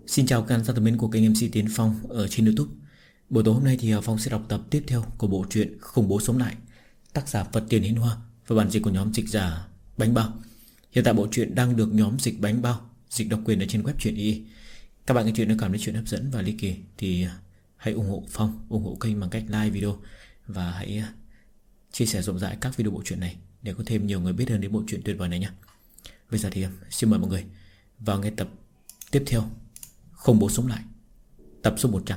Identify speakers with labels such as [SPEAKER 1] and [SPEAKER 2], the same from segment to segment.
[SPEAKER 1] Xin chào các bạn thân mến của kênh MC Tiến Phong ở trên YouTube. Buổi tối hôm nay thì Phong sẽ đọc tập tiếp theo của bộ truyện Khủng Bố Sống Lại, tác giả Phật Tiền Hiến Hoa và bản dịch của nhóm dịch giả Bánh Bao. Hiện tại bộ truyện đang được nhóm dịch Bánh Bao dịch độc quyền ở trên web truyện y. Các bạn nghe chuyện nếu cảm thấy chuyện hấp dẫn và ly kỳ thì hãy ủng hộ Phong, ủng hộ kênh bằng cách like video và hãy chia sẻ rộng rãi các video bộ truyện này để có thêm nhiều người biết hơn đến bộ truyện tuyệt vời này nhé. Bây giờ thì xin mời mọi người vào nghe tập tiếp theo Khủng Bố Sống Lại, tập số 100.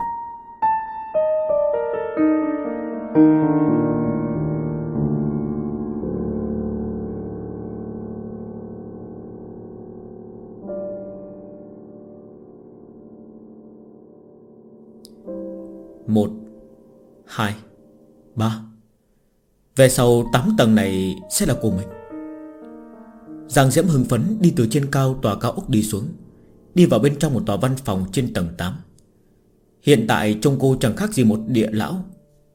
[SPEAKER 1] Một, 2, 3. Về sau 8 tầng này sẽ là của mình. Giang Diễm hưng phấn đi từ trên cao tòa cao ốc đi xuống, đi vào bên trong một tòa văn phòng trên tầng 8. Hiện tại trông cô chẳng khác gì một địa lão.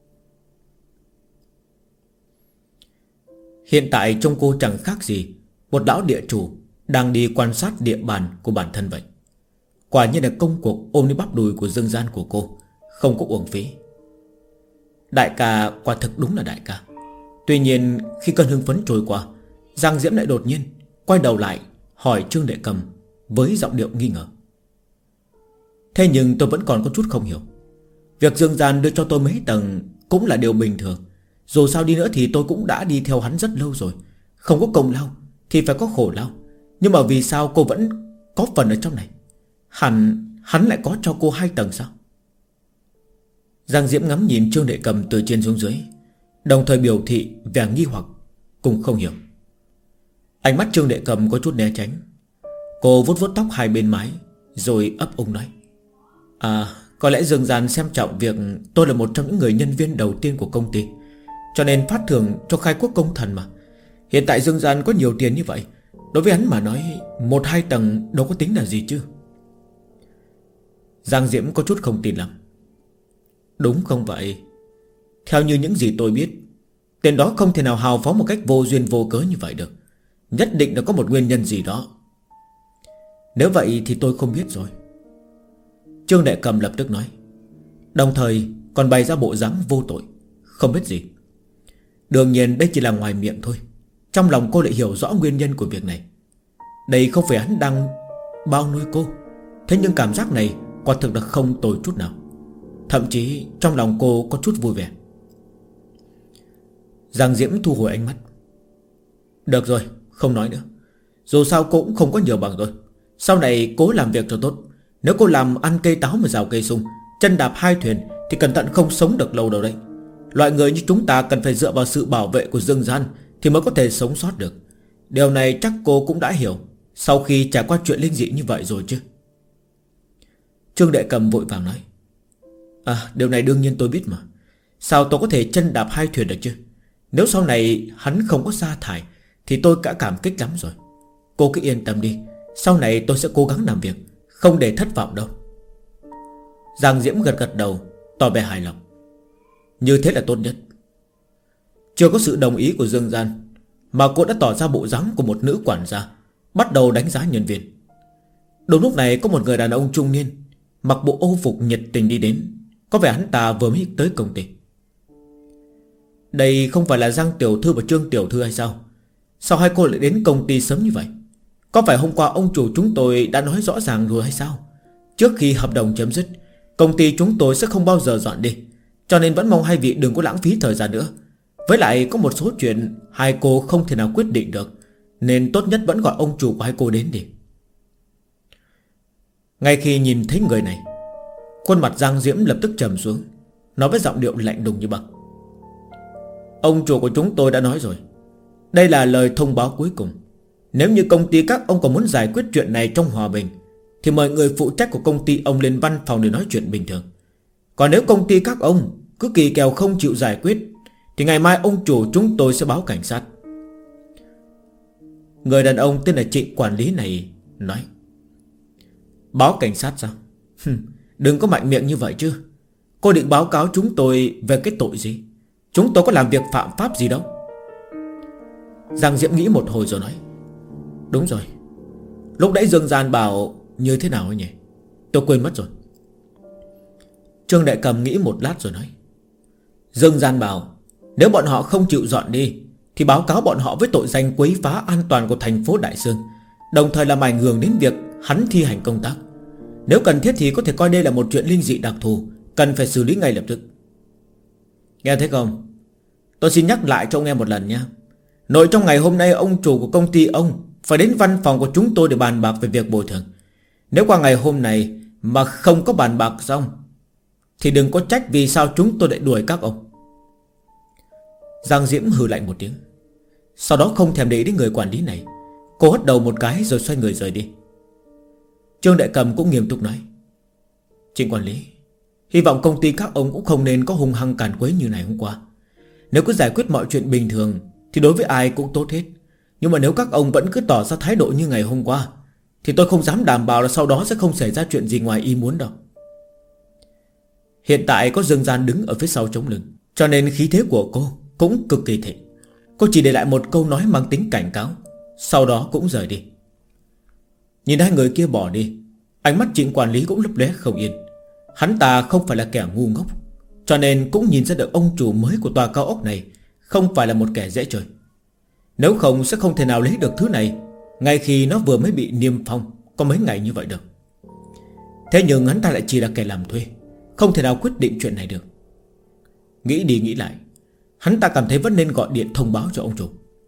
[SPEAKER 1] Hiện tại trông cô chẳng khác gì một lão địa chủ đang đi quan sát địa bàn của bản thân vậy. Quả nhiên là công cuộc ôm lấy bắp đùi của dương gian của cô không có uổng phí. Đại ca quả thực đúng là đại ca. Tuy nhiên khi cơn hưng phấn trôi qua, Giang Diễm lại đột nhiên quay đầu lại hỏi Trương Đệ Cầm với giọng điệu nghi ngờ. Thế nhưng tôi vẫn còn có chút không hiểu. Việc dương gian đưa cho tôi mấy tầng cũng là điều bình thường. Dù sao đi nữa thì tôi cũng đã đi theo hắn rất lâu rồi. Không có công lao thì phải có khổ lao. Nhưng mà vì sao cô vẫn có phần ở trong này? Hắn lại có cho cô 2 tầng sao? Giang Diễm ngắm nhìn Trương Đệ Cầm từ trên xuống dưới, đồng thời biểu thị vẻ nghi hoặc cùng không hiểu. Ánh mắt Trương Đệ Cầm có chút né tránh. Cô vuốt vuốt tóc hai bên mái rồi ấp úng nói: có lẽ dương gian xem trọng việc tôi là một trong những người nhân viên đầu tiên của công ty, cho nên phát thưởng cho khai quốc công thần mà. Hiện tại dương gian có nhiều tiền như vậy, đối với hắn mà nói 1-2 tầng đâu có tính là gì chứ. Giang Diễm có chút không tin lắm. Đúng không vậy? Theo như những gì tôi biết, tiền đó không thể nào hào phóng một cách vô duyên vô cớ như vậy được. Nhất định là có một nguyên nhân gì đó. Nếu vậy thì tôi không biết rồi, Trương Đệ Cầm lập tức nói, đồng thời còn bày ra bộ dáng vô tội, không biết gì. Đương nhiên đây chỉ là ngoài miệng thôi, trong lòng cô lại hiểu rõ nguyên nhân của việc này. Đây không phải hắn đang bao nuôi cô. Thế nhưng cảm giác này quả thực là không tồi chút nào. Thậm chí trong lòng cô có chút vui vẻ. Giang Diễm thu hồi ánh mắt. Được rồi, không nói nữa. Dù sao cô cũng không có nhiều bằng rồi. Sau này cố làm việc cho tốt. Nếu cô làm ăn cây táo mà rào cây sung, chân đạp 2 thuyền thì cẩn thận không sống được lâu đâu đấy. Loại người như chúng ta cần phải dựa vào sự bảo vệ của dương gian thì mới có thể sống sót được. Điều này chắc cô cũng đã hiểu sau khi trải qua chuyện linh dị như vậy rồi chứ. Trương Đệ Cầm vội vàng nói: điều này đương nhiên tôi biết mà. Sao tôi có thể chân đạp 2 thuyền được chứ? Nếu sau này hắn không có sa thải thì tôi đã cảm kích lắm rồi. Cô cứ yên tâm đi, sau này tôi sẽ cố gắng làm việc, không để thất vọng đâu. Giang Diễm gật gật đầu, tỏ vẻ hài lòng. Như thế là tốt nhất. Chưa có sự đồng ý của dương gian mà cô đã tỏ ra bộ dáng của một nữ quản gia, bắt đầu đánh giá nhân viên. Đúng lúc này có một người đàn ông trung niên mặc bộ ô phục nhiệt tình đi đến. Có vẻ hắn ta vừa mới tới công ty. Đây không phải là Giang Tiểu Thư và Trương Tiểu Thư hay sao? Sao hai cô lại đến công ty sớm như vậy? Có phải hôm qua ông chủ chúng tôi đã nói rõ ràng rồi hay sao? Trước khi hợp đồng chấm dứt, công ty chúng tôi sẽ không bao giờ dọn đi, cho nên vẫn mong hai vị đừng có lãng phí thời gian nữa. Với lại có một số chuyện hai cô không thể nào quyết định được, nên tốt nhất vẫn gọi ông chủ của hai cô đến đi. Ngay khi nhìn thấy người này, khuôn mặt Giang Diễm lập tức trầm xuống, nói với giọng điệu lạnh lùng như băng: Ông chủ của chúng tôi đã nói rồi, đây là lời thông báo cuối cùng. Nếu như công ty các ông còn muốn giải quyết chuyện này trong hòa bình thì mời người phụ trách của công ty ông lên văn phòng để nói chuyện bình thường. Còn nếu công ty các ông cứ kỳ kèo không chịu giải quyết thì ngày mai ông chủ chúng tôi sẽ báo cảnh sát. Người đàn ông tên là Trịnh quản lý này nói: Báo cảnh sát sao? Đừng có mạnh miệng như vậy chứ. Cô định báo cáo chúng tôi về cái tội gì? Chúng tôi có làm việc phạm pháp gì đâu. Giang Diễm nghĩ một hồi rồi nói: Đúng rồi, lúc nãy Dương Gian bảo như thế nào ấy nhỉ? Tôi quên mất rồi. Trương Đại Cầm nghĩ một lát rồi nói: Dương Gian bảo nếu bọn họ không chịu dọn đi thì báo cáo bọn họ với tội danh quấy phá an toàn của thành phố Đại Sương, đồng thời làm ảnh hưởng đến việc hắn thi hành công tác. Nếu cần thiết thì có thể coi đây là một chuyện linh dị đặc thù, cần phải xử lý ngay lập tức. Nghe thấy không? Tôi xin nhắc lại cho ông nghe một lần nha. Nội trong ngày hôm nay ông chủ của công ty ông phải đến văn phòng của chúng tôi để bàn bạc về việc bồi thường. Nếu qua ngày hôm nay mà không có bàn bạc xong thì đừng có trách vì sao chúng tôi lại đuổi các ông. Giang Diễm hừ lạnh một tiếng, sau đó không thèm để ý đến người quản lý này. Cô hất đầu một cái rồi xoay người rời đi. Trương Đại Cầm cũng nghiêm túc nói: Trịnh quản lý, hy vọng công ty các ông cũng không nên có hung hăng càn quấy như này hôm qua. Nếu cứ giải quyết mọi chuyện bình thường thì đối với ai cũng tốt hết. Nhưng mà nếu các ông vẫn cứ tỏ ra thái độ như ngày hôm qua thì tôi không dám đảm bảo là sau đó sẽ không xảy ra chuyện gì ngoài ý muốn đâu. Hiện tại có Dương Gian đứng ở phía sau chống lưng, cho nên khí thế của cô cũng cực kỳ thịnh. Cô chỉ để lại một câu nói mang tính cảnh cáo, sau đó cũng rời đi. Nhìn hai người kia bỏ đi, ánh mắt Trịnh quản lý cũng lấp lóe không yên. Hắn ta không phải là kẻ ngu ngốc, cho nên cũng nhìn ra được ông chủ mới của tòa cao ốc này không phải là một kẻ dễ chơi. Nếu không sẽ không thể nào lấy được thứ này ngay khi nó vừa mới bị niêm phong có mấy ngày như vậy được. Thế nhưng hắn ta lại chỉ là kẻ làm thuê, không thể nào quyết định chuyện này được. Nghĩ đi nghĩ lại, hắn ta cảm thấy vẫn nên gọi điện thông báo cho ông chủ.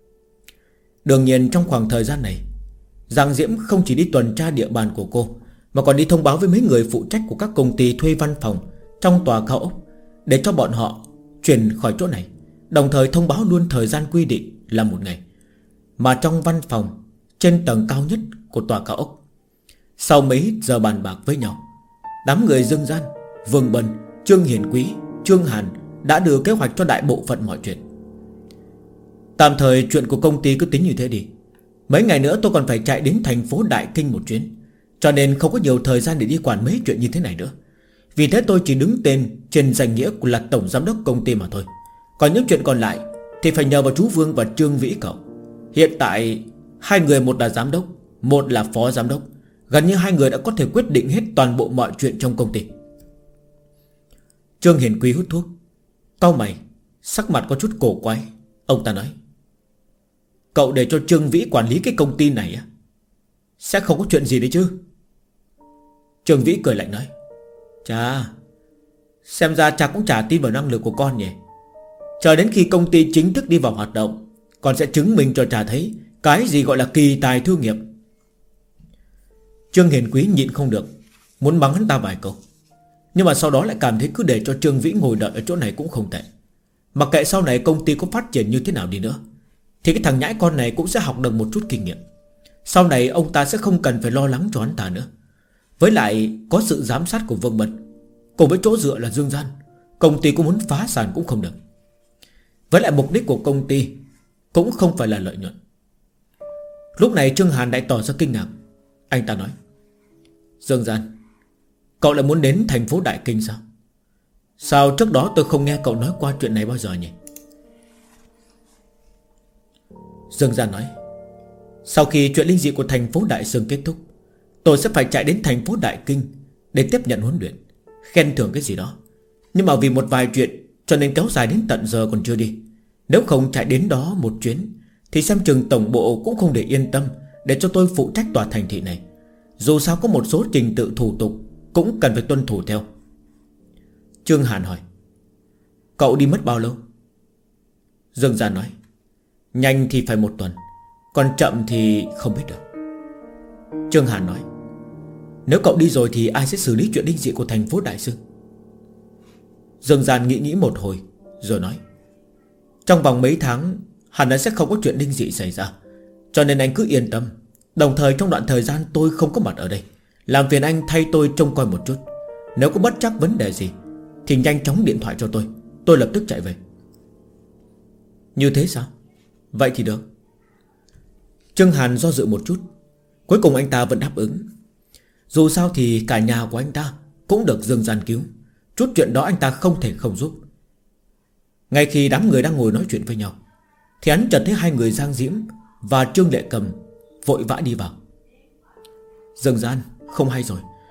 [SPEAKER 1] Đương nhiên trong khoảng thời gian này, Giang Diễm không chỉ đi tuần tra địa bàn của cô, mà còn đi thông báo với mấy người phụ trách của các công ty thuê văn phòng trong tòa cao ốc, để cho bọn họ chuyển khỏi chỗ này. Đồng thời thông báo luôn thời gian quy định là một ngày. Mà trong văn phòng trên tầng cao nhất của tòa cao ốc, sau mấy giờ bàn bạc với nhau, đám người Dương Gian, Vương Bân, Trương Hiền Quý, Trương Hàn đã đưa kế hoạch cho đại bộ phận mọi chuyện. Tạm thời chuyện của công ty cứ tính như thế đi. Mấy ngày nữa tôi còn phải chạy đến thành phố Đại Kinh một chuyến, cho nên không có nhiều thời gian để đi quản mấy chuyện như thế này nữa. Vì thế tôi chỉ đứng tên trên danh nghĩa của là tổng giám đốc công ty mà thôi. Còn những chuyện còn lại thì phải nhờ vào chú Vương và Trương Vĩ cậu. Hiện tại hai người, một là giám đốc, một là phó giám đốc, gần như hai người đã có thể quyết định hết toàn bộ mọi chuyện trong công ty. Trương Hiền Quý hút thuốc, cau mày, sắc mặt có chút cổ quái. Ông ta nói: Cậu để cho Trương Vĩ quản lý cái công ty này á? Sẽ không có chuyện gì đấy chứ? Trương Vĩ cười lạnh nói: Chà, xem ra cha cũng chả tin vào năng lực của con nhỉ. Chờ đến khi công ty chính thức đi vào hoạt động, con sẽ chứng minh cho cha thấy cái gì gọi là kỳ tài thương nghiệp. Trương Hiền Quý nhịn không được, muốn mắng hắn ta vài câu, nhưng mà sau đó lại cảm thấy cứ để cho Trương Vĩ ngồi đợi ở chỗ này cũng không tệ. Mặc kệ sau này công ty có phát triển như thế nào đi nữa thì cái thằng nhãi con này cũng sẽ học được một chút kinh nghiệm. Sau này ông ta sẽ không cần phải lo lắng cho hắn ta nữa. Với lại có sự giám sát của Vương Bân, cùng với chỗ dựa là Dương Gian, công ty cũng muốn phá sản cũng không được. Với lại mục đích của công ty cũng không phải là lợi nhuận. Lúc này Trương Hàn lại tỏ ra kinh ngạc. Anh ta nói: Dương Gian, cậu lại muốn đến thành phố Đại Kinh sao? Sao trước đó tôi không nghe cậu nói qua chuyện này bao giờ nhỉ? Dương Gian nói: Sau khi chuyện linh dị của thành phố Đại Sương kết thúc, tôi sẽ phải chạy đến thành phố Đại Kinh để tiếp nhận huấn luyện, khen thưởng cái gì đó. Nhưng mà vì một vài chuyện cho nên kéo dài đến tận giờ còn chưa đi. Nếu không chạy đến đó một chuyến thì xem chừng tổng bộ cũng không để yên tâm để cho tôi phụ trách tòa thành thị này. Dù sao có một số trình tự thủ tục cũng cần phải tuân thủ theo. Trương Hàn hỏi: Cậu đi mất bao lâu? Dương Gian nói: Nhanh thì phải 1 tuần, còn chậm thì không biết được. Trương Hàn nói: Nếu cậu đi rồi thì ai sẽ xử lý chuyện linh dị của thành phố Đại Sương? Dương Gian nghĩ một hồi rồi nói: Trong vòng mấy tháng hẳn là sẽ không có chuyện linh dị xảy ra, cho nên anh cứ yên tâm. Đồng thời trong đoạn thời gian tôi không có mặt ở đây, làm phiền anh thay tôi trông coi một chút. Nếu có bất trắc vấn đề gì thì nhanh chóng điện thoại cho tôi lập tức chạy về. Như thế sao? Vậy thì được. Trương Hàn do dự một chút, cuối cùng anh ta vẫn đáp ứng. Dù sao thì cả nhà của anh ta cũng được Dương Gian cứu, chút chuyện đó anh ta không thể không giúp. Ngay khi đám người đang ngồi nói chuyện với nhau thì hắn chợt thấy hai người Giang Diễm và Trương Lệ Cầm vội vã đi vào. Dương Gian, không hay rồi.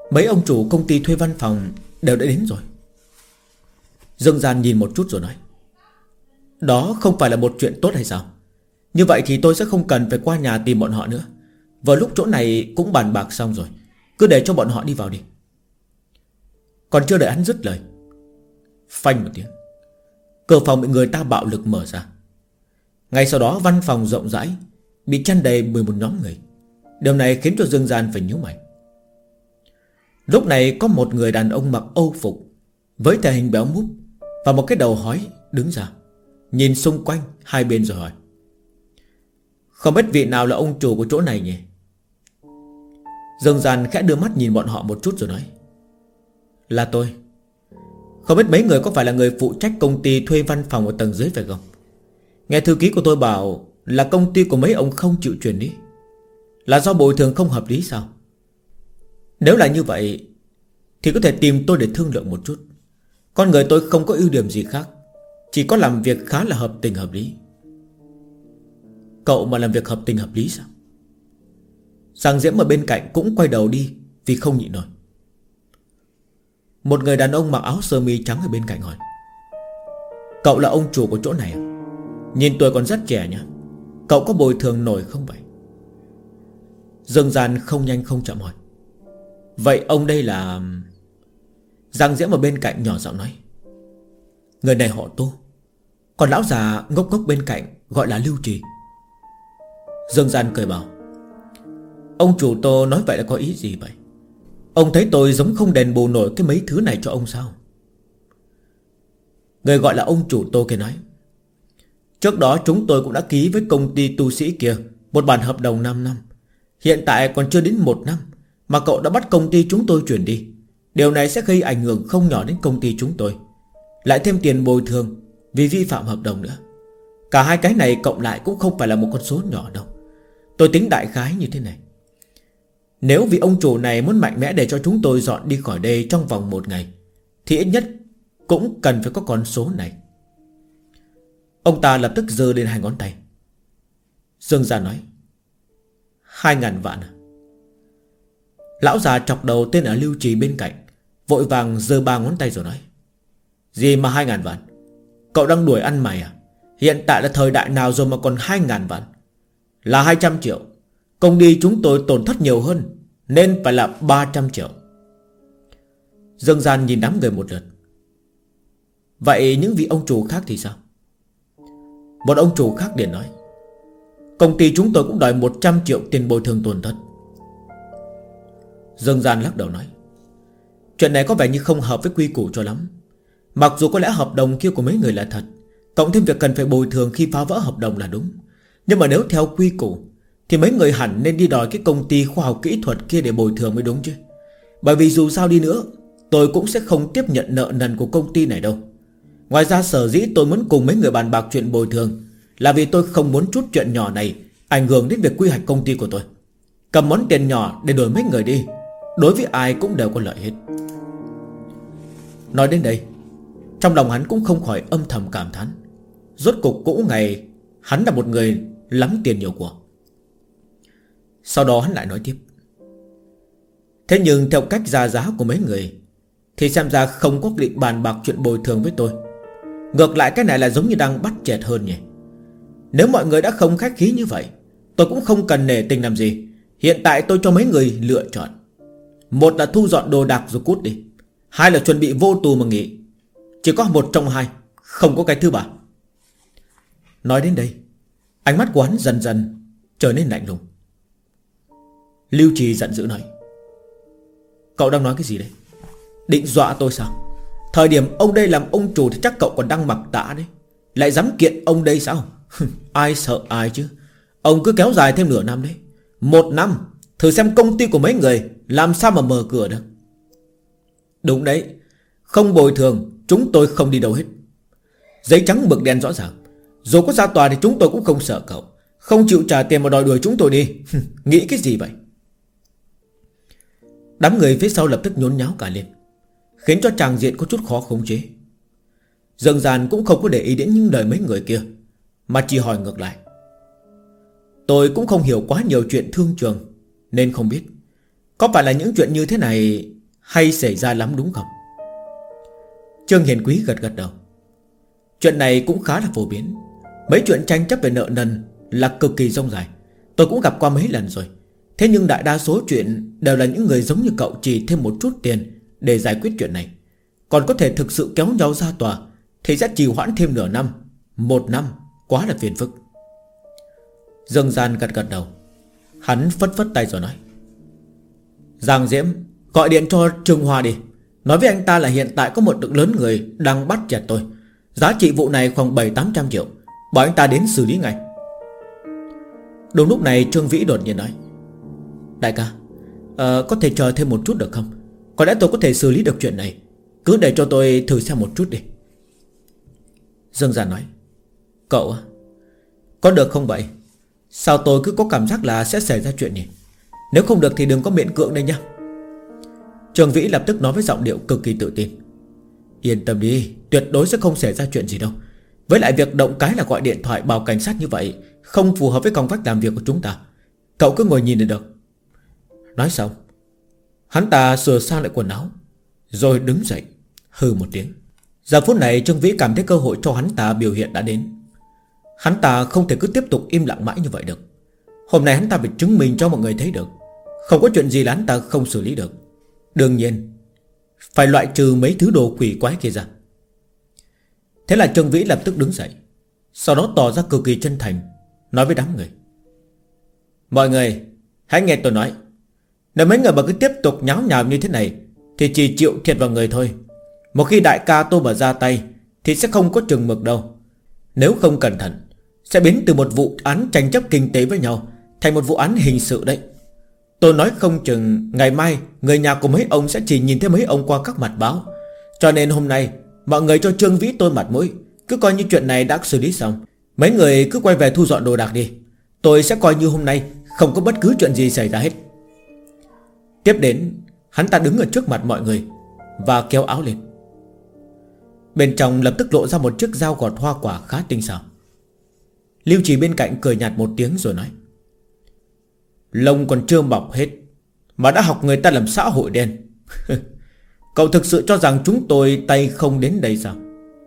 [SPEAKER 1] Mấy ông chủ công ty thuê văn phòng đều đã đến rồi. Dương Gian nhìn một chút rồi nói: Đó không phải là một chuyện tốt hay sao? Như vậy thì tôi sẽ không cần phải qua nhà tìm bọn họ nữa. Vào lúc chỗ này cũng bàn bạc xong rồi, cứ để cho bọn họ đi vào đi. Còn chưa đợi hắn dứt lời, phanh một tiếng, cửa phòng bị người ta bạo lực mở ra. Ngay sau đó văn phòng rộng rãi bị chăn đầy 11 nhóm người. Điều này khiến cho Dương Gian phải nhíu mày. Lúc này có một người đàn ông mặc âu phục với thể hình béo múp và một cái đầu hói đứng ra, nhìn xung quanh hai bên rồi hỏi: Không biết vị nào là ông chủ của chỗ này nhỉ? Dương Gian khẽ đưa mắt nhìn bọn họ một chút rồi nói: Là tôi. Không biết mấy người có phải là người phụ trách công ty thuê văn phòng ở tầng dưới phải không? Nghe thư ký của tôi bảo là công ty của mấy ông không chịu chuyển đi. Là do bồi thường không hợp lý sao? Nếu là như vậy thì có thể tìm tôi để thương lượng một chút. Con người tôi không có ưu điểm gì khác, chỉ có làm việc khá là hợp tình hợp lý. Cậu mà làm việc hợp tình hợp lý sao? Giang Diễm ở bên cạnh cũng quay đầu đi vì không nhịn nổi. Một người đàn ông mặc áo sơ mi trắng ở bên cạnh hỏi: Cậu là ông chủ của chỗ này à? Nhìn tuổi còn rất trẻ nhá. Cậu có bồi thường nổi không vậy? Dương Gian không nhanh không chậm hỏi: Vậy ông đây là... Giang Diễm ở bên cạnh nhỏ giọng nói: Người này họ Tô. Còn lão già ngốc ngốc bên cạnh gọi là Lưu Trì. Dương Gian cười bảo: Ông chủ Tô nói vậy là có ý gì vậy? Ông thấy tôi giống không đền bù nổi cái mấy thứ này cho ông sao? Người gọi là ông chủ Tô kia nói: Trước đó chúng tôi cũng đã ký với công ty tu sĩ kia một bản hợp đồng 5 năm. Hiện tại còn chưa đến 1 năm mà cậu đã bắt công ty chúng tôi chuyển đi. Điều này sẽ gây ảnh hưởng không nhỏ đến công ty chúng tôi, lại thêm tiền bồi thường vì vi phạm hợp đồng nữa. Cả hai cái này cộng lại cũng không phải là một con số nhỏ đâu. Tôi tính đại khái như thế này: nếu vị ông chủ này muốn mạnh mẽ để cho chúng tôi dọn đi khỏi đây trong vòng 1 ngày, thì ít nhất cũng cần phải có con số này. Ông ta lập tức giơ lên 2 ngón tay. Dương Gia nói: 2.000 vạn à? Lão già chọc đầu tên ở Lưu Trì bên cạnh vội vàng giơ 3 ngón tay rồi nói: Gì mà 2.000 vạn? Cậu đang đuổi ăn mày à? Hiện tại là thời đại nào rồi mà còn 2.000 vạn? Là 200 triệu. Công ty chúng tôi tổn thất nhiều hơn, nên phải là 300 triệu. Dương Gian nhìn đám người một lượt. Vậy những vị ông chủ khác thì sao? Một ông chủ khác liền nói: Công ty chúng tôi cũng đòi 100 triệu tiền bồi thường tổn thất. Dương Gian lắc đầu nói: Chuyện này có vẻ như không hợp với quy củ cho lắm. Mặc dù có lẽ hợp đồng kia của mấy người là thật, cộng thêm việc cần phải bồi thường khi phá vỡ hợp đồng là đúng, nhưng mà nếu theo quy củ thì mấy người hẳn nên đi đòi cái công ty khoa học kỹ thuật kia để bồi thường mới đúng chứ. Bởi vì dù sao đi nữa, tôi cũng sẽ không tiếp nhận nợ nần của công ty này đâu. Ngoài ra sở dĩ tôi muốn cùng mấy người bàn bạc chuyện bồi thường là vì tôi không muốn chút chuyện nhỏ này ảnh hưởng đến việc quy hoạch công ty của tôi. Cầm món tiền nhỏ để đổi mấy người đi, đối với ai cũng đều có lợi hết. Nói đến đây, trong lòng hắn cũng không khỏi âm thầm cảm thán. Rốt cục cũng ngày hắn là một người lắm tiền nhiều của. Sau đó hắn lại nói tiếp: Thế nhưng theo cách ra giá của mấy người thì xem ra không có định bàn bạc chuyện bồi thường với tôi. Ngược lại cái này là giống như đang bắt chẹt hơn nhỉ. Nếu mọi người đã không khách khí như vậy, tôi cũng không cần nể tình làm gì. Hiện tại tôi cho mấy người lựa chọn: một là thu dọn đồ đạc rồi cút đi, 2 là chuẩn bị vô tù mà nghỉ. Chỉ có một trong hai, không có cái thứ ba. Nói đến đây, ánh mắt của hắn dần dần trở nên lạnh lùng. Lưu Trì giận dữ nói: Cậu đang nói cái gì đấy? Định dọa tôi sao? Thời điểm ông đây làm ông chủ thì chắc cậu còn đang mặc tã đấy, lại dám kiện ông đây sao? Ai sợ ai chứ. Ông cứ kéo dài thêm nửa năm đấy. 1 năm, thử xem công ty của mấy người làm sao mà mở cửa được. Đúng đấy, không bồi thường chúng tôi không đi đâu hết. Giấy trắng mực đen rõ ràng. Dù có ra tòa thì chúng tôi cũng không sợ cậu. Không chịu trả tiền mà đòi đuổi chúng tôi đi. Nghĩ cái gì vậy? Đám người phía sau lập tức nhốn nháo cả lên, khiến cho tràng diện có chút khó khống chế. Dương Gian cũng không có để ý đến những lời mấy người kia, mà chỉ hỏi ngược lại: Tôi cũng không hiểu quá nhiều chuyện thương trường, nên không biết có phải là những chuyện như thế này hay xảy ra lắm đúng không? Trương Hiền Quý gật gật đầu. Chuyện này cũng khá là phổ biến. Mấy chuyện tranh chấp về nợ nần là cực kỳ rông dài. Tôi cũng gặp qua mấy lần rồi. Thế nhưng đại đa số chuyện đều là những người giống như cậu chỉ thêm một chút tiền để giải quyết chuyện này. Còn có thể thực sự kéo nhau ra tòa thì sẽ trì hoãn thêm nửa năm, 1 năm, quá là phiền phức. Dương Gian gật gật đầu. Hắn phất phất tay rồi nói: Giang Diễm, gọi điện cho Trương Hoa đi. Nói với anh ta là hiện tại có một lượng lớn người đang bắt chẹt tôi. Giá trị vụ này khoảng 700-800 triệu. Bảo anh ta đến xử lý ngay. Đúng lúc này Trương Vĩ đột nhiên nói: Đại ca, có thể chờ thêm một chút được không? Có lẽ tôi có thể xử lý được chuyện này. Cứ để cho tôi thử xem một chút đi. Dương Gian nói: Cậu à, có được không vậy? Sao tôi cứ có cảm giác là sẽ xảy ra chuyện nhỉ? Nếu không được thì đừng có miễn cưỡng đây nha. Trương Vĩ lập tức nói với giọng điệu cực kỳ tự tin: Yên tâm đi, tuyệt đối sẽ không xảy ra chuyện gì đâu. Với lại việc động cái là gọi điện thoại báo cảnh sát như vậy không phù hợp với phong cách làm việc của chúng ta. Cậu cứ ngồi nhìn là được. Nói xong, hắn ta sửa sang lại quần áo rồi đứng dậy, hừ một tiếng. Giờ phút này Trương Vĩ cảm thấy cơ hội cho hắn ta biểu hiện đã đến. Hắn ta không thể cứ tiếp tục im lặng mãi như vậy được. Hôm nay hắn ta phải chứng minh cho mọi người thấy được không có chuyện gì là hắn ta không xử lý được. Đương nhiên phải loại trừ mấy thứ đồ quỷ quái kia ra. Thế là Trương Vĩ lập tức đứng dậy, sau đó tỏ ra cực kỳ chân thành, nói với đám người: Mọi người hãy nghe tôi nói. Nếu mấy người mà cứ tiếp tục nháo nhào như thế này thì chỉ chịu thiệt vào người thôi. Một khi đại ca tôi mà ra tay thì sẽ không có chừng mực đâu. Nếu không cẩn thận sẽ biến từ một vụ án tranh chấp kinh tế với nhau thành một vụ án hình sự đấy. Tôi nói không chừng ngày mai người nhà của mấy ông sẽ chỉ nhìn thấy mấy ông qua các mặt báo. Cho nên hôm nay mọi người cho Trương Vĩ tôi mặt mũi, cứ coi như chuyện này đã xử lý xong. Mấy người cứ quay về thu dọn đồ đạc đi. Tôi sẽ coi như hôm nay không có bất cứ chuyện gì xảy ra hết. Tiếp đến, hắn ta đứng ở trước mặt mọi người và kéo áo lên. Bên trong lập tức lộ ra một chiếc dao gọt hoa quả khá tinh xảo. Lưu Trì bên cạnh cười nhạt một tiếng rồi nói: Lông còn chưa mọc hết mà đã học người ta làm xã hội đen. Cậu thực sự cho rằng chúng tôi tay không đến đây sao?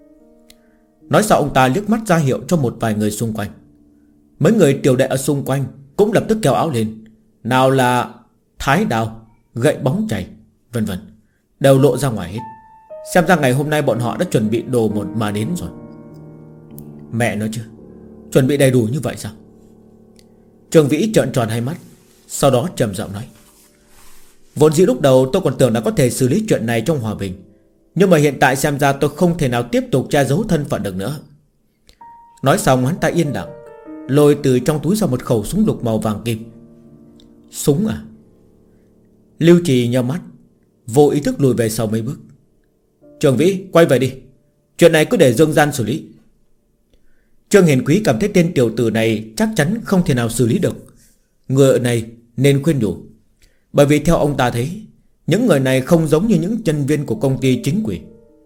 [SPEAKER 1] Nói xong ông ta liếc mắt ra hiệu cho một vài người xung quanh. Mấy người tiểu đệ ở xung quanh cũng lập tức kéo áo lên. Nào là thái đao, gậy bóng chày, vân vân, đều lộ ra ngoài hết. Xem ra ngày hôm nay bọn họ đã chuẩn bị đồ một mà đến rồi. Mẹ nói chứ, chuẩn bị đầy đủ như vậy sao? Trương Vĩ trợn tròn hai mắt, sau đó trầm giọng nói: Vốn dĩ lúc đầu tôi còn tưởng đã có thể xử lý chuyện này trong hòa bình, nhưng mà hiện tại xem ra tôi không thể nào tiếp tục che giấu thân phận được nữa. Nói xong hắn ta yên lặng, lôi từ trong túi ra một khẩu súng lục màu vàng kim. Súng à? Lưu Trì nhíu mắt, vô ý thức lùi về sau mấy bước. Trương Vĩ, quay về đi. Chuyện này cứ để Dương Gian xử lý. Trương Hiền Quý cảm thấy tên tiểu tử này chắc chắn không thể nào xử lý được. Người này nên khuyên nhủ. Bởi vì theo ông ta thấy, những người này không giống như những nhân viên của công ty chính quyền.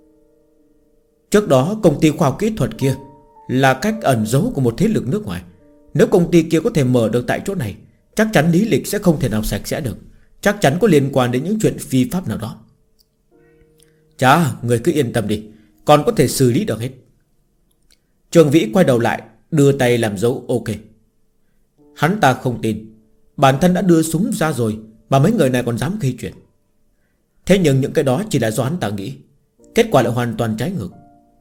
[SPEAKER 1] Trước đó công ty khoa học kỹ thuật kia là cách ẩn giấu của một thế lực nước ngoài. Nếu công ty kia có thể mở được tại chỗ này, chắc chắn lý lịch sẽ không thể nào sạch sẽ được. Chắc chắn có liên quan đến những chuyện phi pháp nào đó. Chà, người cứ yên tâm đi, còn có thể xử lý được hết. Trương Vĩ quay đầu lại, đưa tay làm dấu ok. Hắn ta không tin bản thân đã đưa súng ra rồi mà mấy người này còn dám gây chuyện. Thế nhưng những cái đó chỉ là do hắn ta nghĩ, kết quả lại hoàn toàn trái ngược.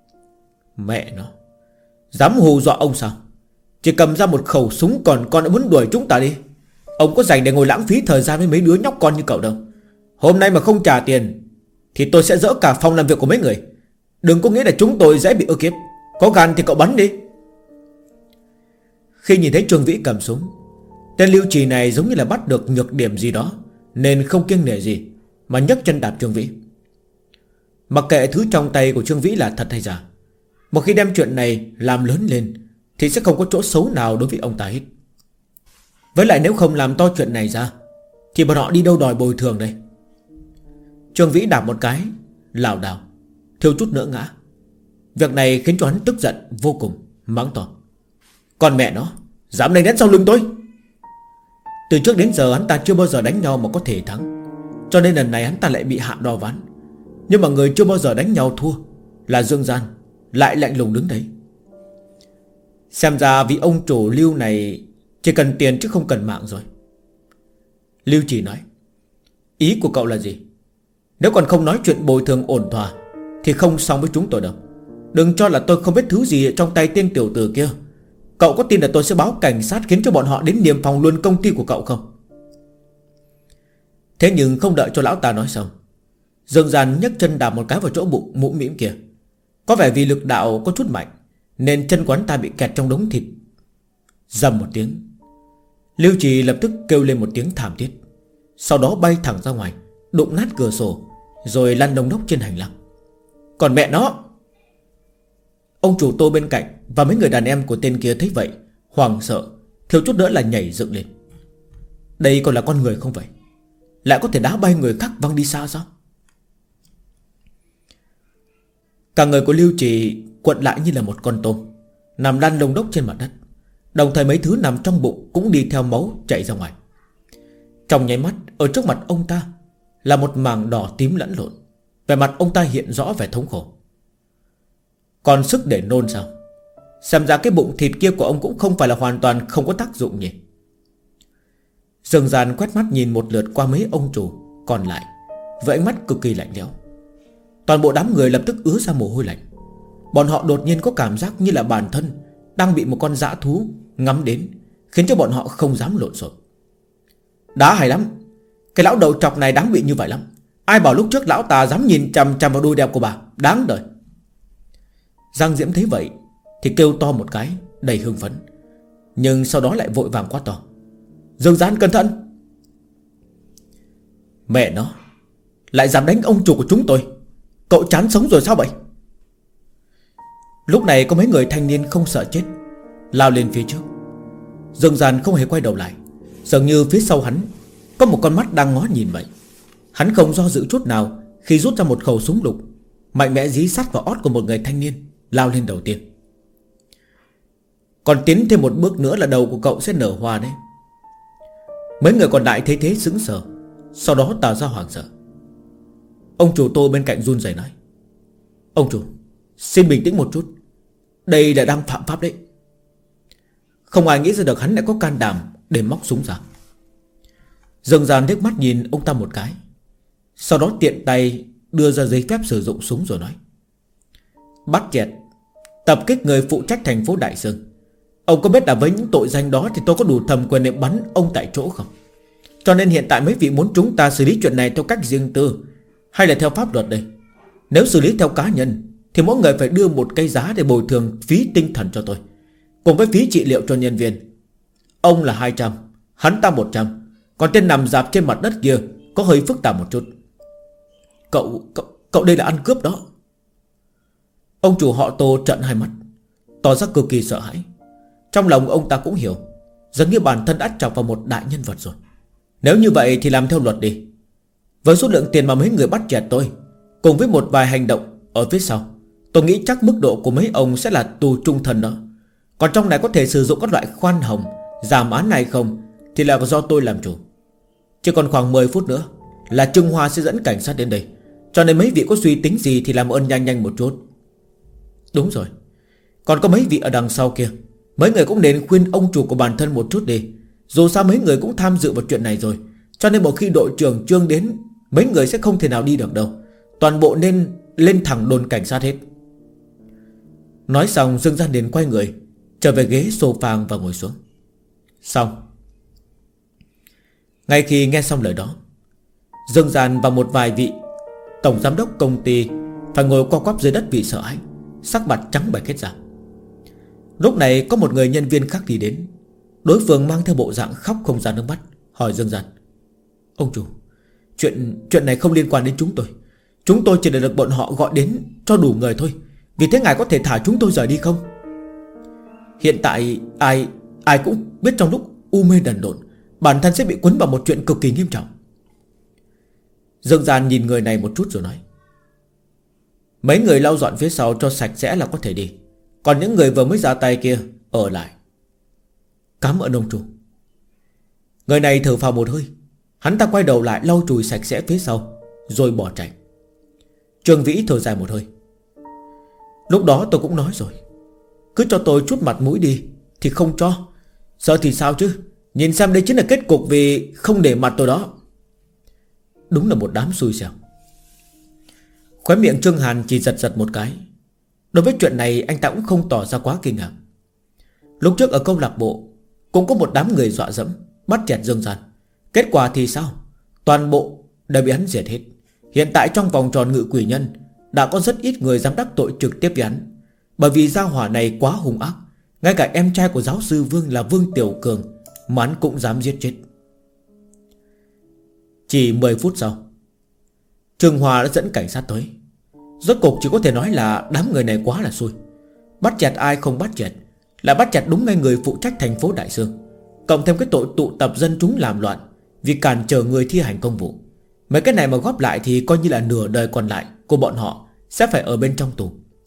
[SPEAKER 1] Mẹ nó, dám hù dọa ông sao? Chỉ cầm ra một khẩu súng còn con đã muốn đuổi chúng ta đi. Ông có dành để ngồi lãng phí thời gian với mấy đứa nhóc con như cậu đâu. Hôm nay mà không trả tiền thì tôi sẽ dỡ cả phòng làm việc của mấy người. Đừng có nghĩ là chúng tôi dễ bị ức hiếp. Có gan thì cậu bắn đi. Khi nhìn thấy Trương Vĩ cầm súng, tên Lưu Trì này giống như là bắt được nhược điểm gì đó, nên không kiêng nể gì mà nhấc chân đạp Trương Vĩ. Mặc kệ thứ trong tay của Trương Vĩ là thật hay giả, một khi đem chuyện này làm lớn lên thì sẽ không có chỗ xấu nào đối với ông ta hết. Với lại nếu không làm to chuyện này ra thì bọn họ đi đâu đòi bồi thường đây? Trương Vĩ đạp một cái, lảo đảo, thiếu chút nữa ngã. Việc này khiến cho hắn tức giận vô cùng, mắng to: Con mẹ nó, dám đánh đến sau lưng tôi! Từ trước đến giờ hắn ta chưa bao giờ đánh nhau mà có thể thắng. cho nên lần này hắn ta lại bị hạ đo ván. Nhưng mà người chưa bao giờ đánh nhau thua là Dương Gian lại lạnh lùng đứng đấy. Xem ra vị ông chủ Lưu này chỉ cần tiền chứ không cần mạng rồi. Lưu Chỉ nói: Ý của cậu là gì? Nếu còn không nói chuyện bồi thường ổn thỏa thì không xong với chúng tôi đâu. Đừng cho là tôi không biết thứ gì trong tay tên tiểu tử kia. Cậu có tin là tôi sẽ báo cảnh sát khiến cho bọn họ đến niêm phòng luôn công ty của cậu không? Thế nhưng không đợi cho lão ta nói xong, Dương Gian nhấc chân đạp một cái vào chỗ bụng mũm mĩm kia. Có vẻ vì lực đạo có chút mạnh nên chân quán ta bị kẹt trong đống thịt. Rầm một tiếng, Lưu Trì lập tức kêu lên một tiếng thảm thiết, sau đó bay thẳng ra ngoài, đụng nát cửa sổ, rồi lăn đống đốc trên hành lang. Còn mẹ nó! Ông chủ Tô bên cạnh và mấy người đàn em của tên kia thấy vậy, hoảng sợ, thiếu chút nữa là nhảy dựng lên. Đây còn là con người không vậy? Lại có thể đá bay người khác văng đi xa sao? Cả người của Lưu Trì cuộn lại như là một con tôm, nằm lăn lông đốc trên mặt đất. Đồng thời mấy thứ nằm trong bụng cũng đi theo máu chạy ra ngoài. Trong nháy mắt, ở trước mặt ông ta là một mảng đỏ tím lẫn lộn. Vẻ mặt ông ta hiện rõ vẻ thống khổ. Còn sức để nôn sao? Xem ra cái bụng thịt kia của ông cũng không phải là hoàn toàn không có tác dụng nhỉ. Dương Gian quét mắt nhìn một lượt qua mấy ông chủ còn lại với ánh mắt cực kỳ lạnh lẽo. Toàn bộ đám người lập tức ứa ra mồ hôi lạnh. Bọn họ đột nhiên có cảm giác như là bản thân đang bị một con dã thú ngắm đến, khiến cho bọn họ không dám lộn xộn. Đá hay lắm. Cái lão đầu trọc này đáng bị như vậy lắm. Ai bảo lúc trước lão ta dám nhìn chằm chằm vào đuôi đẹp của bà. Đáng đời. Giang Diễm thấy vậy thì kêu to một cái đầy hưng phấn, nhưng sau đó lại vội vàng quát to: Dương Gian cẩn thận! Mẹ nó, lại dám đánh ông chủ của chúng tôi. Cậu chán sống rồi sao vậy? Lúc này có mấy người thanh niên không sợ chết lao lên phía trước. Dương Gian không hề quay đầu lại, dường như phía sau hắn có một con mắt đang ngó nhìn vậy. Hắn không do dự chút nào khi rút ra một khẩu súng lục, mạnh mẽ dí sát vào ót của một người thanh niên lao lên đầu tiên. Còn tiến thêm một bước nữa là đầu của cậu sẽ nở hoa đấy. Mấy người còn lại thấy thế sững sờ, sau đó tỏ ra hoảng sợ. Ông chủ Tô bên cạnh run rẩy nói: Ông chủ, xin bình tĩnh một chút. Đây là đang phạm pháp đấy. Không ai nghĩ ra được hắn lại có can đảm để móc súng ra. Dương Gian liếc mắt nhìn ông ta một cái, sau đó tiện tay đưa ra giấy phép sử dụng súng rồi nói: Bắt chẹt, tập kích người phụ trách thành phố Đại Dương. Ông có biết là với những tội danh đó thì tôi có đủ thẩm quyền để bắn ông tại chỗ không? Cho nên hiện tại mấy vị muốn chúng ta xử lý chuyện này theo cách riêng tư hay là theo pháp luật đây? Nếu xử lý theo cá nhân thì mỗi người phải đưa một cái giá để bồi thường phí tinh thần cho tôi, cùng với phí trị liệu cho nhân viên. Ông là 200, hắn ta 100. Còn tên nằm rạp trên mặt đất kia có hơi phức tạp một chút. Cậu đây là ăn cướp đó. Ông chủ họ Tô trợn hai mắt, tỏ ra cực kỳ sợ hãi. Trong lòng ông ta cũng hiểu, dường như bản thân đã chọc vào một đại nhân vật rồi. Nếu như vậy thì làm theo luật đi. Với số lượng tiền mà mấy người bắt chẹt tôi, cùng với một vài hành động ở phía sau, tôi nghĩ chắc mức độ của mấy ông sẽ là tù chung thân đó. Còn trong này có thể sử dụng các loại khoan hồng, giảm án này không thì là do tôi làm chủ. Chỉ còn khoảng 10 phút nữa là Trương Hoa sẽ dẫn cảnh sát đến đây, cho nên mấy vị có suy tính gì thì làm ơn nhanh nhanh một chút. Đúng rồi, còn có mấy vị ở đằng sau kia, mấy người cũng nên khuyên ông chủ của bản thân một chút đi. Dù sao mấy người cũng tham dự vào chuyện này rồi, cho nên một khi đội trưởng Trương đến, mấy người sẽ không thể nào đi được đâu. Toàn bộ nên lên thẳng đồn cảnh sát hết. Nói xong Dương Gian liền quay người trở về ghế sofa và ngồi xuống. Xong. Ngay khi nghe xong lời đó, Dương Gian và một vài vị tổng giám đốc công ty phải ngồi co quắp dưới đất vì sợ hãi, sắc mặt trắng bệch hết ra. Lúc này có một người nhân viên khác đi đến. Đối phương mang theo bộ dạng khóc không ra nước mắt, hỏi Dương Gian: Ông chủ, chuyện này không liên quan đến chúng tôi. Chúng tôi chỉ để được bọn họ gọi đến cho đủ người thôi. Vì thế ngài có thể thả chúng tôi rời đi không? Hiện tại ai cũng biết trong lúc u mê đần độn, bản thân sẽ bị cuốn vào một chuyện cực kỳ nghiêm trọng. Dương Gian nhìn người này một chút rồi nói: Mấy người lau dọn phía sau cho sạch sẽ là có thể đi. Còn những người vừa mới ra tay kia ở lại. Cảm ơn ông chủ. Người này thở phào một hơi, Hắn ta quay đầu lại lau chùi sạch sẽ phía sau, rồi bỏ chạy. Trương Vĩ thở dài một hơi. Lúc đó tôi cũng nói rồi, cứ cho tôi chút mặt mũi đi thì không cho. Sợ thì sao chứ, nhìn xem đây chính là kết cục vì không để mặt tôi đó. Đúng là một đám xui xẻo. Khóe miệng Trương Hàn chỉ giật giật một cái. Đối với chuyện này anh ta cũng không tỏ ra quá kinh ngạc. Lúc trước ở câu lạc bộ cũng có một đám người dọa dẫm, bắt chẹt Dương Gian. Kết quả thì sao? Toàn bộ đều bị hắn diệt hết. Hiện tại trong vòng tròn Ngự Quỷ Nhân đã có rất ít người dám đắc tội trực tiếp với hắn. Bởi vì gia hỏa này quá hung ác, ngay cả em trai của giáo sư Vương là Vương Tiểu Cường mà hắn cũng dám giết chết. Chỉ 10 phút sau, Trương Hòa đã dẫn cảnh sát tới. Rốt cục chỉ có thể nói là đám người này quá là xui. Bắt chẹt ai không bắt chẹt, là bắt chẹt đúng ngay người phụ trách thành phố Đại Sương, cộng thêm cái tội tụ tập dân chúng làm loạn vì cản trở người thi hành công vụ. Mấy cái này mà góp lại thì coi như là nửa đời còn lại của bọn họ sẽ phải ở bên trong tù.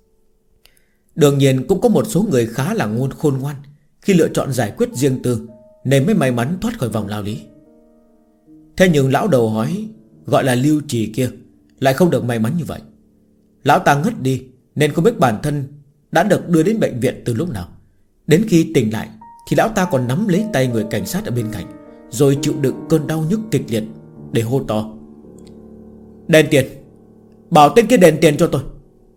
[SPEAKER 1] Đương nhiên cũng có một số người khá là khôn ngoan khi lựa chọn giải quyết riêng tư, nên mới may mắn thoát khỏi vòng lao lý. Thế nhưng lão đầu hói gọi là Lưu Trì kia lại không được may mắn như vậy. Lão ta ngất đi nên không biết bản thân đã được đưa đến bệnh viện từ lúc nào. Đến khi tỉnh lại thì lão ta còn nắm lấy tay người cảnh sát ở bên cạnh, rồi chịu đựng cơn đau nhức kịch liệt để hô to: Đền tiền, bảo tên kia đền tiền cho tôi.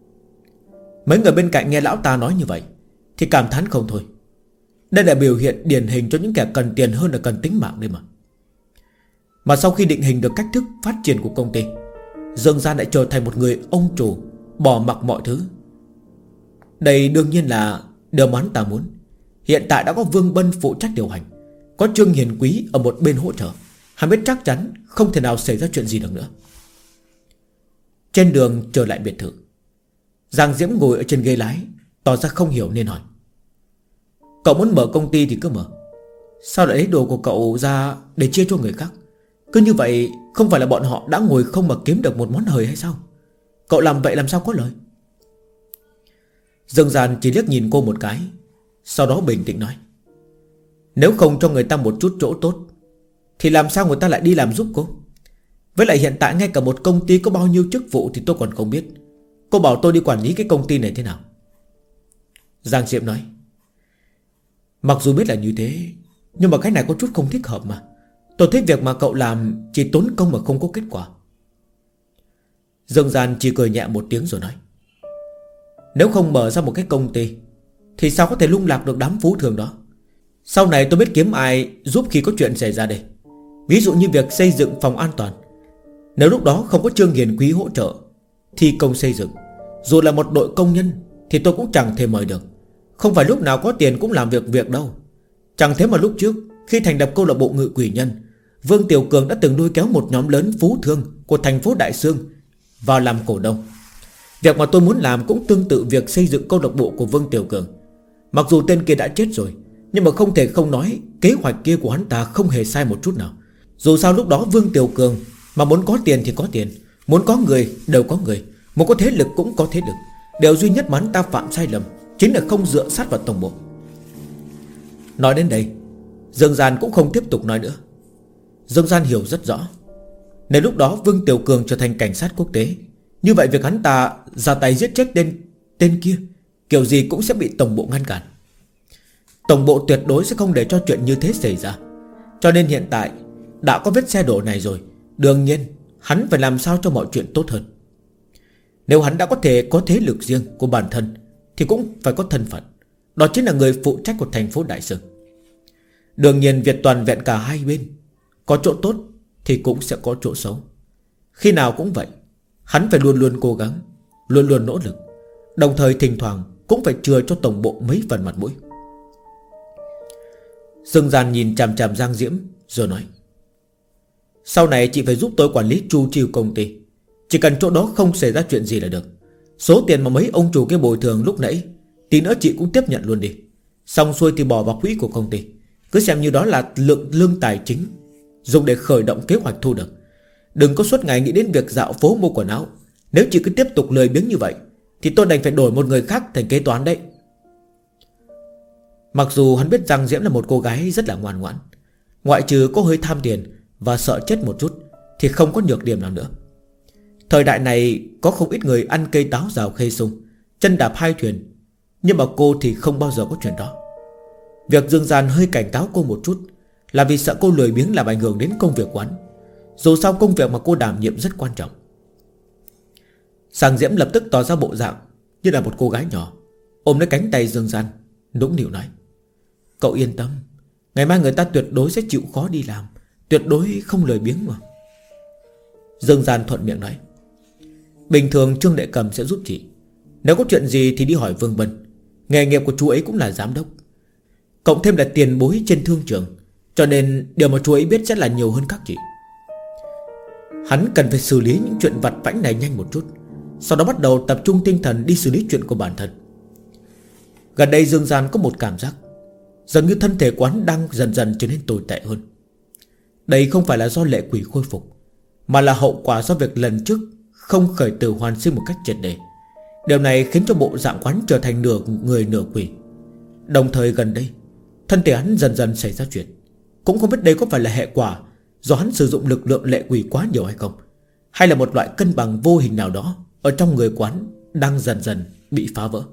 [SPEAKER 1] Mấy người bên cạnh nghe lão ta nói như vậy thì cảm thán không thôi. Đây là biểu hiện điển hình cho những kẻ cần tiền hơn là cần tính mạng đây mà. Mà sau khi định hình được cách thức phát triển của công ty, Dương Gian lại trở thành một người ông chủ bỏ mặc mọi thứ. Đây đương nhiên là điều mà hắn ta muốn. Hiện tại đã có Vương Bân phụ trách điều hành, có Trương Hiền Quý ở một bên hỗ trợ, hắn biết chắc chắn không thể nào xảy ra chuyện gì được nữa. Trên đường trở lại biệt thự, Giang Diễm ngồi ở trên ghế lái, tỏ ra không hiểu nên hỏi: Cậu muốn mở công ty thì cứ mở, sao lại lấy đồ của cậu ra để chia cho người khác? Cứ như vậy không phải là bọn họ đã ngồi không mà kiếm được một món hời hay sao? Cậu làm vậy làm sao có lời? Dương Gian chỉ liếc nhìn cô một cái, sau đó bình tĩnh nói: Nếu không cho người ta một chút chỗ tốt thì làm sao người ta lại đi làm giúp cô? Với lại hiện tại ngay cả một công ty có bao nhiêu chức vụ thì tôi còn không biết. Cô bảo tôi đi quản lý cái công ty này thế nào? Giang Diệm nói: Mặc dù biết là như thế, nhưng mà cái này có chút không thích hợp mà. Tôi thấy việc mà cậu làm chỉ tốn công mà không có kết quả. Dương Gian chỉ cười nhẹ một tiếng rồi nói: Nếu không mở ra một cái công ty thì sao có thể lung lạc được đám phú thường đó? Sau này tôi biết kiếm ai giúp khi có chuyện xảy ra đây. Ví dụ như việc xây dựng phòng an toàn, nếu lúc đó không có Trương Hiền Quý hỗ trợ thi công xây dựng, dù là một đội công nhân thì tôi cũng chẳng thể mời được. Không phải lúc nào có tiền cũng làm việc đâu. Chẳng thế mà lúc trước khi thành lập câu lạc bộ Ngự Quỷ Nhân, Vương Tiểu Cường đã từng nuôi kéo một nhóm lớn phú thương của thành phố Đại Sương vào làm cổ đông. Việc mà tôi muốn làm cũng tương tự việc xây dựng câu lạc bộ của Vương Tiểu Cường. Mặc dù tên kia đã chết rồi, nhưng mà không thể không nói kế hoạch kia của hắn ta không hề sai một chút nào. Dù sao lúc đó Vương Tiểu Cường mà muốn có tiền thì có tiền, muốn có người đều có người, muốn có thế lực cũng có thế lực. Điều duy nhất mà hắn ta phạm sai lầm chính là không dựa sát vào tổng bộ. Nói đến đây, Dương Gian cũng không tiếp tục nói nữa. Dương Gian hiểu rất rõ, nếu lúc đó Vương Tiểu Cường trở thành cảnh sát quốc tế, như vậy việc hắn ta ra tay giết chết tên kia kiểu gì cũng sẽ bị tổng bộ ngăn cản. Tổng bộ tuyệt đối sẽ không để cho chuyện như thế xảy ra. Cho nên hiện tại đã có vết xe đổ này rồi, đương nhiên hắn phải làm sao cho mọi chuyện tốt hơn. Nếu hắn đã có thể có thế lực riêng của bản thân thì cũng phải có thân phận, đó chính là người phụ trách của thành phố Đại Sương. Đương nhiên việc toàn vẹn cả hai bên, có chỗ tốt thì cũng sẽ có chỗ xấu. Khi nào cũng vậy, hắn phải luôn luôn cố gắng, luôn luôn nỗ lực, đồng thời thỉnh thoảng cũng phải chừa cho tổng bộ mấy phần mặt mũi. Dương Gian nhìn chằm chằm Giang Diễm rồi nói: Sau này chị phải giúp tôi quản lý chu chiêu công ty. Chỉ cần chỗ đó không xảy ra chuyện gì là được. Số tiền mà mấy ông chủ kia bồi thường lúc nãy, tí nữa chị cũng tiếp nhận luôn đi. Xong xuôi thì bỏ vào quỹ của công ty. Cứ xem như đó là lượng lương tài chính dùng để khởi động kế hoạch thu được. Đừng có suốt ngày nghĩ đến việc dạo phố mua quần áo. Nếu chị cứ tiếp tục lười biếng như vậy thì tôi đành phải đổi một người khác thành kế toán đấy. Mặc dù hắn biết Giang Diễm là một cô gái rất là ngoan ngoãn, ngoại trừ có hơi tham tiền và sợ chết một chút thì không có nhược điểm nào nữa. Thời đại này có không ít người ăn cây táo rào khê sung, chân đạp hai thuyền, nhưng mà cô thì không bao giờ có chuyện đó. Việc Dương Gian hơi cảnh cáo cô một chút là vì sợ cô lười biếng làm ảnh hưởng đến công việc quán. Dù sao công việc mà cô đảm nhiệm rất quan trọng. Sàng Diễm lập tức tỏ ra bộ dạng như là một cô gái nhỏ, ôm lấy cánh tay Dương Gian, nũng nịu nói: cậu yên tâm, ngày mai người ta tuyệt đối sẽ chịu khó đi làm, tuyệt đối không lười biếng mà. Dương Gian thuận miệng nói: bình thường Trương Đệ Cầm sẽ giúp chị, nếu có chuyện gì thì đi hỏi Vương Bân. Nghề nghiệp của chú ấy cũng là giám đốc, cộng thêm là tiền bối trên thương trường, cho nên điều mà chú ấy biết sẽ là nhiều hơn các chị. Hắn cần phải xử lý những chuyện vặt vãnh này nhanh một chút, sau đó bắt đầu tập trung tinh thần đi xử lý chuyện của bản thân. Gần đây Dương Gian có một cảm giác dường như thân thể quán đang dần dần trở nên tồi tệ hơn. Đây không phải là do lệ quỷ khôi phục, mà là hậu quả do việc lần trước không khởi tử hoàn sinh một cách triệt để. Điều này khiến cho bộ dạng quán trở thành nửa người nửa quỷ. Đồng thời gần đây thân thể hắn dần dần xảy ra chuyện. Cũng không biết đây có phải là hệ quả do hắn sử dụng lực lượng lệ quỷ quá nhiều hay không, hay là một loại cân bằng vô hình nào đó ở trong người quán đang dần dần bị phá vỡ.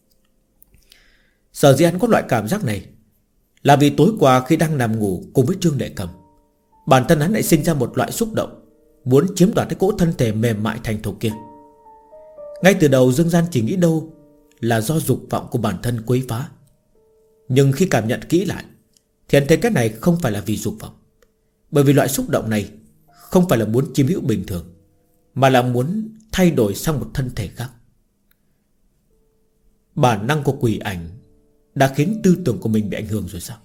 [SPEAKER 1] Sở dĩ hắn có loại cảm giác này là vì tối qua khi đang nằm ngủ cùng với Trương Đệ Cầm, bản thân hắn lại sinh ra một loại xúc động, muốn chiếm đoạt cái cỗ thân thể mềm mại thành thục kia. Ngay từ đầu Dương Gian chỉ nghĩ đâu là do dục vọng của bản thân quấy phá, nhưng khi cảm nhận kỹ lại thì hắn thấy cái này không phải là vì dục vọng. Bởi vì loại xúc động này không phải là muốn chiếm hữu bình thường, mà là muốn thay đổi sang một thân thể khác. Bản năng của quỷ ảnh đã khiến tư tưởng của mình bị ảnh hưởng rồi sao?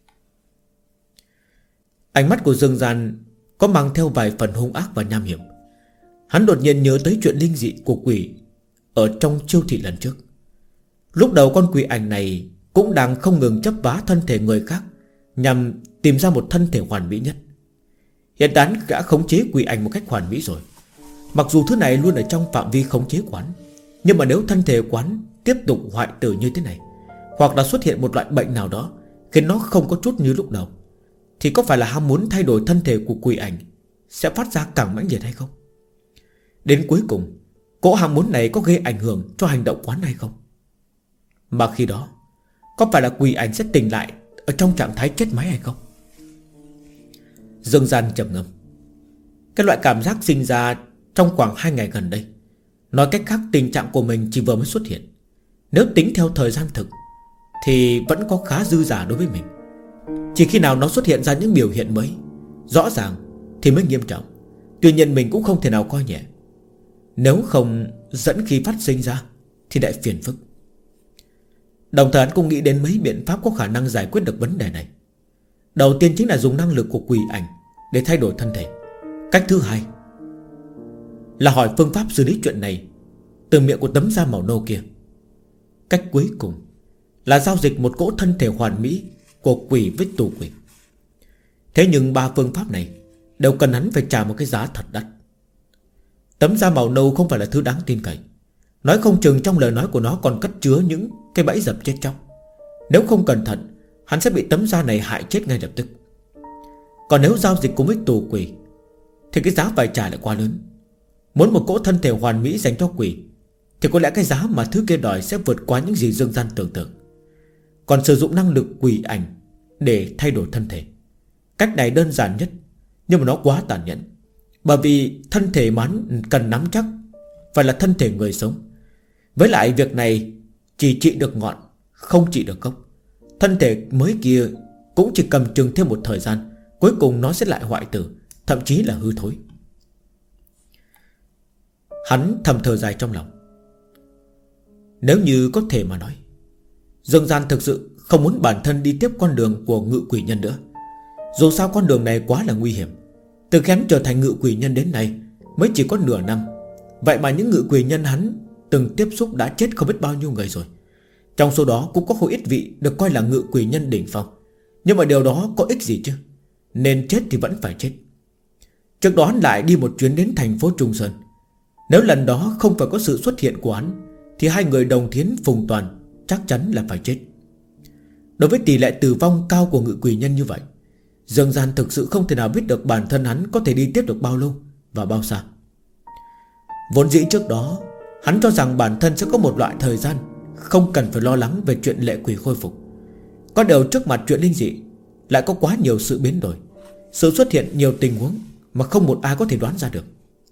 [SPEAKER 1] Ánh mắt của Dương Gian có mang theo vài phần hung ác và nham hiểm. Hắn đột nhiên nhớ tới chuyện linh dị của quỷ ở trong chiêu thị lần trước. Lúc đầu con quỷ ảnh này cũng đang không ngừng chấp vá thân thể người khác nhằm tìm ra một thân thể hoàn mỹ nhất. Hiện tại đã khống chế quỷ ảnh một cách hoàn mỹ rồi. Mặc dù thứ này luôn ở trong phạm vi khống chế quán, nhưng mà nếu thân thể quán tiếp tục hoại tử như thế này, hoặc là xuất hiện một loại bệnh nào đó khiến nó không có chút như lúc đầu, thì có phải là ham muốn thay đổi thân thể của quỷ ảnh sẽ phát ra càng mãnh liệt hay không? Đến cuối cùng, cỗ ham muốn này có gây ảnh hưởng cho hành động quán hay không? Mà khi đó, có phải là quỷ ảnh sẽ tỉnh lại ở trong trạng thái chết máy hay không? Dương Gian trầm ngâm. Cái loại cảm giác sinh ra trong khoảng 2 ngày gần đây, nói cách khác tình trạng của mình chỉ vừa mới xuất hiện. Nếu tính theo thời gian thực thì vẫn có khá dư giả đối với mình. Chỉ khi nào nó xuất hiện ra những biểu hiện mới rõ ràng thì mới nghiêm trọng. Tuy nhiên mình cũng không thể nào coi nhẹ. Nếu không dẫn khi phát sinh ra thì lại phiền phức. Đồng thời hắn cũng nghĩ đến mấy biện pháp có khả năng giải quyết được vấn đề này. Đầu tiên chính là dùng năng lực của quỷ ảnh để thay đổi thân thể. Cách thứ hai là hỏi phương pháp xử lý chuyện này từ miệng của tấm da màu nâu kia. Cách cuối cùng là giao dịch một cỗ thân thể hoàn mỹ của quỷ với tù quỷ. Thế nhưng 3 phương pháp này đều cần hắn phải trả một cái giá thật đắt. Tấm da màu nâu không phải là thứ đáng tin cậy. Nói không chừng trong lời nói của nó còn cất chứa những cái bẫy dập chết chóc. Nếu không cẩn thận, hắn sẽ bị tấm da này hại chết ngay lập tức. Còn nếu giao dịch cùng với tù quỷ thì cái giá phải trả lại quá lớn. Muốn một cỗ thân thể hoàn mỹ dành cho quỷ thì có lẽ cái giá mà thứ kia đòi sẽ vượt qua những gì Dương Gian tưởng tượng. Còn sử dụng năng lực quỷ ảnh để thay đổi thân thể, cách này đơn giản nhất, nhưng mà nó quá tàn nhẫn. Bởi vì thân thể mà hắn cần nắm chắc phải là thân thể người sống. Với lại việc này chỉ trị được ngọn, không trị được gốc. Thân thể mới kia cũng chỉ cầm chừng thêm một thời gian, cuối cùng nó sẽ lại hoại tử, thậm chí là hư thối. Hắn thầm thở dài trong lòng. Nếu như có thể mà nói, Dương Gian thực sự không muốn bản thân đi tiếp con đường của ngự quỷ nhân nữa. Dù sao con đường này quá là nguy hiểm. Từ khi hắn trở thành ngự quỷ nhân đến nay mới chỉ có nửa năm, vậy mà những ngự quỷ nhân hắn từng tiếp xúc đã chết không biết bao nhiêu người rồi. Trong số đó cũng có không ít vị được coi là ngự quỷ nhân đỉnh phong. Nhưng mà điều đó có ích gì chứ? Nên chết thì vẫn phải chết. Trước đó hắn lại đi một chuyến đến thành phố Trung Sơn. Nếu lần đó không phải có sự xuất hiện của hắn thì hai người Đồng Thiến Phùng Toàn chắc chắn là phải chết. Đối với tỷ lệ tử vong cao của ngự quỷ nhân như vậy, Dương Gian thực sự không thể nào biết được bản thân hắn có thể đi tiếp được bao lâu và bao xa. Vốn dĩ trước đó hắn cho rằng bản thân sẽ có một loại thời gian không cần phải lo lắng về chuyện lệ quỷ khôi phục. Có điều trước mặt chuyện linh dị lại có quá nhiều sự biến đổi, sự xuất hiện nhiều tình huống mà không một ai có thể đoán ra được.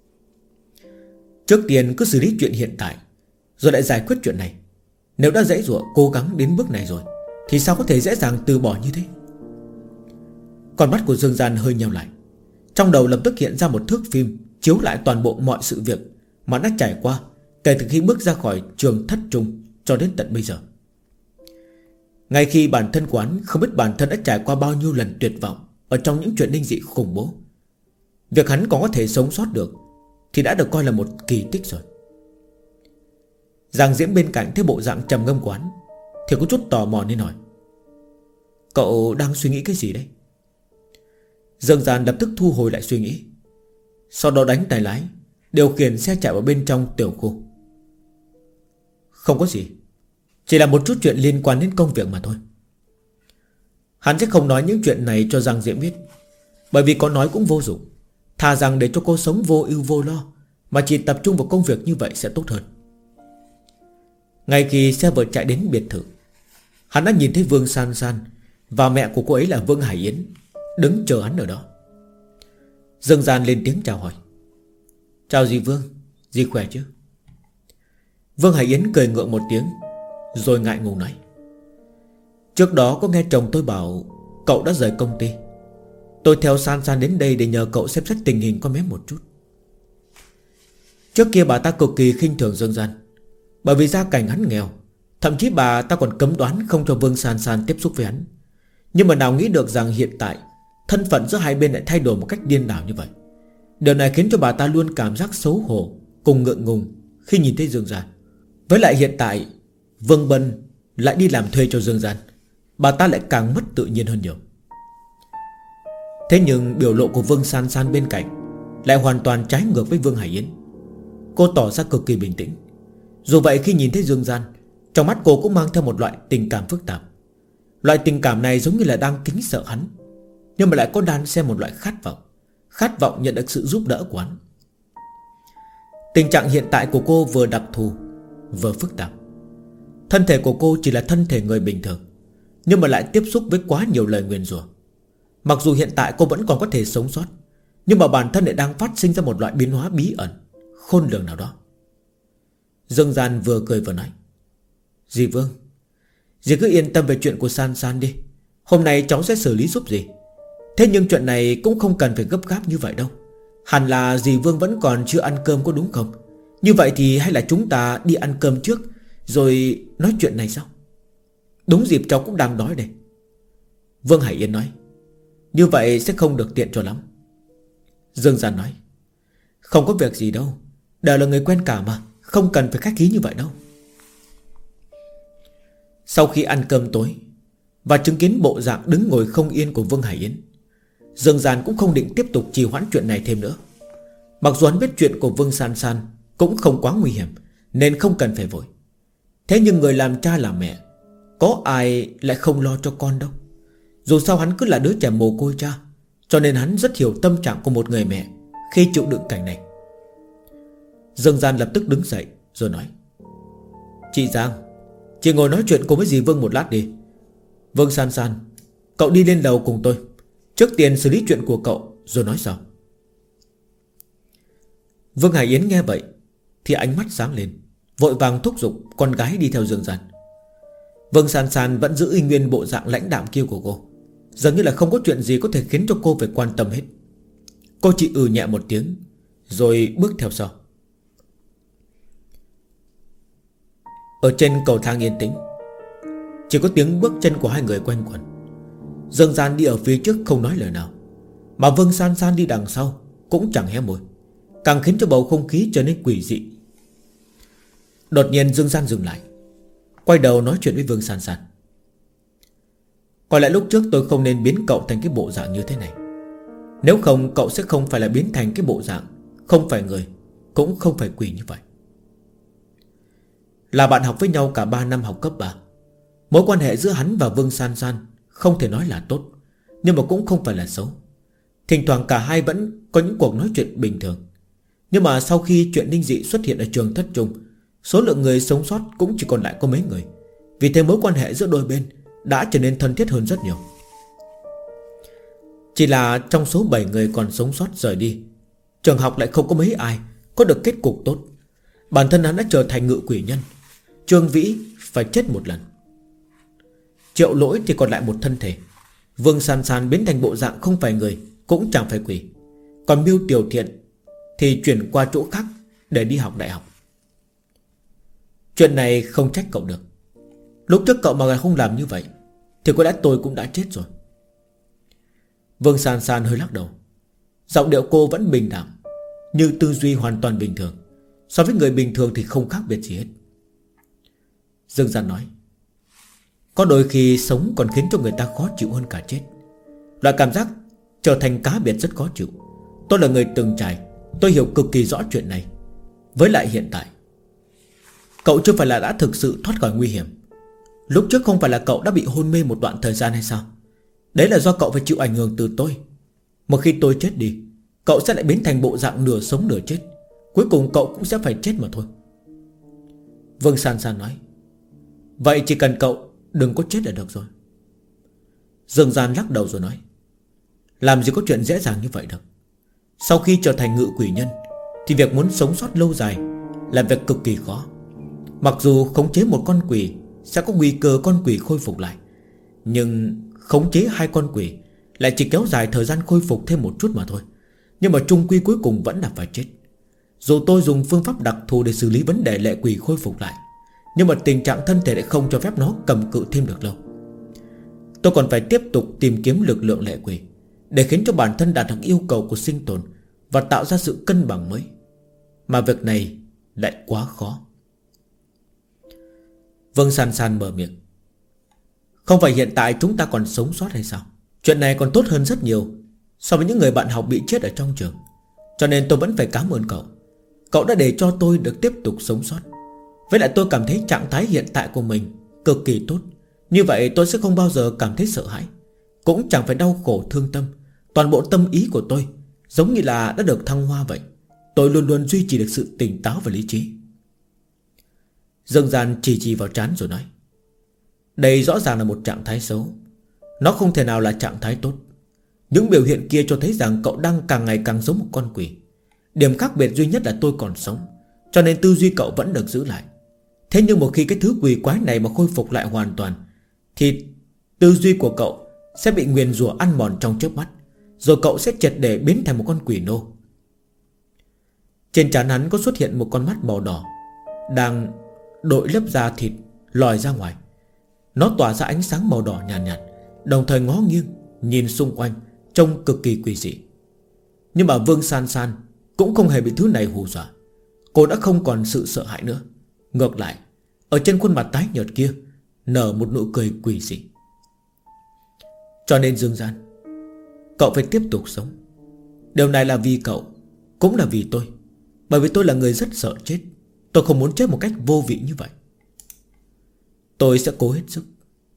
[SPEAKER 1] Trước tiên cứ xử lý chuyện hiện tại, rồi lại giải quyết chuyện này. Nếu đã dễ dụa cố gắng đến bước này rồi thì sao có thể dễ dàng từ bỏ như thế? Con mắt của Dương Gian hơi nheo lại. Trong đầu lập tức hiện ra một thước phim chiếu lại toàn bộ mọi sự việc mà đã trải qua kể từ khi bước ra khỏi trường thất trung cho đến tận bây giờ. Ngay khi bản thân quán không biết bản thân đã trải qua bao nhiêu lần tuyệt vọng ở trong những chuyện linh dị khủng bố, việc hắn còn có thể sống sót được thì đã được coi là một kỳ tích rồi. Giang Diễm bên cạnh thấy bộ dạng trầm ngâm quán thì có chút tò mò nên hỏi: cậu đang suy nghĩ cái gì đấy? Dương Gian lập tức thu hồi lại suy nghĩ, sau đó đánh tay lái điều khiển xe chạy vào bên trong tiểu khu. Không có gì, chỉ là một chút chuyện liên quan đến công việc mà thôi. Hắn sẽ không nói những chuyện này cho Giang Diễm biết, bởi vì có nói cũng vô dụng. Thà rằng để cho cô sống vô ưu vô lo, mà chỉ tập trung vào công việc như vậy sẽ tốt hơn. Ngay khi xe vừa chạy đến biệt thự, hắn đã nhìn thấy Vương San San và mẹ của cô ấy là Vương Hải Yến đứng chờ hắn ở đó. Dương Gian lên tiếng chào hỏi: chào dì Vương, dì khỏe chứ? Vương Hải Yến cười ngượng một tiếng rồi ngại ngùng nói: trước đó có nghe chồng tôi bảo cậu đã rời công ty. Tôi theo San San đến đây để nhờ cậu xem xét tình hình con bé một chút. Trước kia bà ta cực kỳ khinh thường Dương Gian, bởi vì gia cảnh hắn nghèo. Thậm chí bà ta còn cấm đoán không cho Vương San San tiếp xúc với hắn. Nhưng mà nào nghĩ được rằng hiện tại thân phận giữa hai bên lại thay đổi một cách điên đảo như vậy. Điều này khiến cho bà ta luôn cảm giác xấu hổ cùng ngượng ngùng khi nhìn thấy Dương Gian. Với lại hiện tại Vương Bân lại đi làm thuê cho Dương Gian, bà ta lại càng mất tự nhiên hơn nhiều. Thế nhưng biểu lộ của Vương San San bên cạnh lại hoàn toàn trái ngược với Vương Hải Yến. Cô tỏ ra cực kỳ bình tĩnh. Dù vậy khi nhìn thấy Dương Gian, trong mắt cô cũng mang theo một loại tình cảm phức tạp. Loại tình cảm này giống như là đang kính sợ hắn, nhưng mà lại có đan xen một loại khát vọng nhận được sự giúp đỡ của hắn. Tình trạng hiện tại của cô vừa đặc thù vừa phức tạp. Thân thể của cô chỉ là thân thể người bình thường, nhưng mà lại tiếp xúc với quá nhiều lời nguyền rủa. Mặc dù hiện tại cô vẫn còn có thể sống sót, nhưng mà bản thân lại đang phát sinh ra một loại biến hóa bí ẩn, khôn lường nào đó. Dương Gian vừa cười vừa nói: dì Vương, dì cứ yên tâm về chuyện của San San đi. Hôm nay cháu sẽ xử lý giúp dì. Thế nhưng chuyện này cũng không cần phải gấp gáp như vậy đâu. Hẳn là dì Vương vẫn còn chưa ăn cơm có đúng không? Như vậy thì hay là chúng ta đi ăn cơm trước rồi nói chuyện này sao? Đúng dịp cháu cũng đang đói đây. Vương Hải Yên nói: như vậy sẽ không được tiện cho lắm. Dương Gian nói: không có việc gì đâu, đều là người quen cả mà, không cần phải khách khí như vậy đâu. Sau khi ăn cơm tối và chứng kiến bộ dạng đứng ngồi không yên của Vương Hải Yến, Dương Gian cũng không định tiếp tục trì hoãn chuyện này thêm nữa. Mặc dù hắn biết chuyện của Vương San San cũng không quá nguy hiểm, nên không cần phải vội. Thế nhưng người làm cha làm mẹ, có ai lại không lo cho con đâu. Dù sao hắn cứ là đứa trẻ mồ côi cha, cho nên hắn rất hiểu tâm trạng của một người mẹ khi chịu đựng cảnh này. Dương Gian lập tức đứng dậy rồi nói: chị Giang, chị ngồi nói chuyện cùng với dì Vương một lát đi. Vương San San, cậu đi lên lầu cùng tôi. Trước tiên xử lý chuyện của cậu rồi nói sau. Vương Hải Yến nghe vậy thì ánh mắt sáng lên, vội vàng thúc giục con gái đi theo Dương Gian. Vương San San vẫn giữ y nguyên bộ dạng lãnh đạm kia của cô, dường như là không có chuyện gì có thể khiến cho cô phải quan tâm hết. Cô chỉ nhẹ một tiếng rồi bước theo sau. Ở trên cầu thang yên tĩnh, chỉ có tiếng bước chân của hai người quanh quẩn. Dương Gian đi ở phía trước không nói lời nào, mà Vương San San đi đằng sau cũng chẳng hé môi, càng khiến cho bầu không khí trở nên quỷ dị. Đột nhiên Dương Gian dừng lại, quay đầu nói chuyện với Vương San San: có lẽ lúc trước tôi không nên biến cậu thành cái bộ dạng như thế này. Nếu không cậu sẽ không phải là biến thành cái bộ dạng không phải người, cũng không phải quỷ như vậy. Là bạn học với nhau cả 3 năm học cấp 3, mối quan hệ giữa hắn và Vương San San không thể nói là tốt, nhưng mà cũng không phải là xấu. Thỉnh thoảng cả hai vẫn có những cuộc nói chuyện bình thường. Nhưng mà sau khi chuyện linh dị xuất hiện ở trường thất trung, số lượng người sống sót cũng chỉ còn lại có mấy người. Vì thế mối quan hệ giữa đôi bên đã trở nên thân thiết hơn rất nhiều. Chỉ là trong số 7 người còn sống sót rời đi, trường học lại không có mấy ai có được kết cục tốt. Bản thân hắn đã trở thành ngự quỷ nhân. Trương Vĩ phải chết một lần. Triệu Lỗi thì còn lại một thân thể. Vương San San biến thành bộ dạng không phải người, cũng chẳng phải quỷ. Còn Miêu Tiểu Thiện thì chuyển qua chỗ khác để đi học đại học. Chuyện này không trách cậu được. Lúc trước cậu mà không làm như vậy thì có lẽ tôi cũng đã chết rồi. Vương San San hơi lắc đầu. Giọng điệu cô vẫn bình đẳng, như tư duy hoàn toàn bình thường. So với người bình thường thì không khác biệt gì hết. Dương Gian nói, có đôi khi sống còn khiến cho người ta khó chịu hơn cả chết. Loại cảm giác trở thành cá biệt rất khó chịu. Tôi là người từng trải, tôi hiểu cực kỳ rõ chuyện này. Với lại hiện tại, cậu chưa phải là đã thực sự thoát khỏi nguy hiểm. Lúc trước không phải là cậu đã bị hôn mê một đoạn thời gian hay sao? Đấy là do cậu phải chịu ảnh hưởng từ tôi. Một khi tôi chết đi, cậu sẽ lại biến thành bộ dạng nửa sống nửa chết. Cuối cùng cậu cũng sẽ phải chết mà thôi. Vương San San nói, vậy chỉ cần cậu đừng có chết là được rồi. Dương Gian lắc đầu rồi nói, làm gì có chuyện dễ dàng như vậy được. Sau khi trở thành ngự quỷ nhân thì việc muốn sống sót lâu dài là việc cực kỳ khó. Mặc dù khống chế một con quỷ sẽ có nguy cơ con quỷ khôi phục lại, nhưng khống chế 2 con quỷ lại chỉ kéo dài thời gian khôi phục thêm một chút mà thôi. Nhưng mà chung quy cuối cùng vẫn là phải chết. Dù tôi dùng phương pháp đặc thù để xử lý vấn đề lệ quỷ khôi phục lại, nhưng mà tình trạng thân thể lại không cho phép nó cầm cự thêm được lâu. Tôi còn phải tiếp tục tìm kiếm lực lượng lệ quỷ để khiến cho bản thân đạt được yêu cầu của sinh tồn và tạo ra sự cân bằng mới. Mà việc này lại quá khó. Vương San San mở miệng, không phải hiện tại chúng ta còn sống sót hay sao? Chuyện này còn tốt hơn rất nhiều so với những người bạn học bị chết ở trong trường. Cho nên tôi vẫn phải cảm ơn cậu. Cậu đã để cho tôi được tiếp tục sống sót. Với lại tôi cảm thấy trạng thái hiện tại của mình cực kỳ tốt. Như vậy tôi sẽ không bao giờ cảm thấy sợ hãi, cũng chẳng phải đau khổ thương tâm. Toàn bộ tâm ý của tôi giống như là đã được thăng hoa vậy. Tôi luôn luôn duy trì được sự tỉnh táo và lý trí. Dương Gian chỉ vào trán rồi nói, đây rõ ràng là một trạng thái xấu. Nó không thể nào là trạng thái tốt. Những biểu hiện kia cho thấy rằng cậu đang càng ngày càng giống một con quỷ. Điểm khác biệt duy nhất là tôi còn sống, cho nên tư duy cậu vẫn được giữ lại. Thế nhưng một khi cái thứ quỷ quái này mà khôi phục lại hoàn toàn thì tư duy của cậu sẽ bị nguyền rủa ăn mòn trong chớp mắt, rồi cậu sẽ triệt để biến thành một con quỷ nô. Trên trán hắn có xuất hiện một con mắt màu đỏ đang đội lớp da thịt lòi ra ngoài. Nó tỏa ra ánh sáng màu đỏ nhàn nhạt, đồng thời ngó nghiêng nhìn xung quanh, trông cực kỳ quỷ dị. Nhưng mà Vương San San cũng không hề bị thứ này hù dọa. Cô đã không còn sự sợ hãi nữa. Ngược lại, ở trên khuôn mặt tái nhợt kia nở một nụ cười quỷ dị. Cho nên Dương Gian, cậu phải tiếp tục sống. Điều này là vì cậu, cũng là vì tôi. Bởi vì tôi là người rất sợ chết. Tôi không muốn chết một cách vô vị như vậy. Tôi sẽ cố hết sức.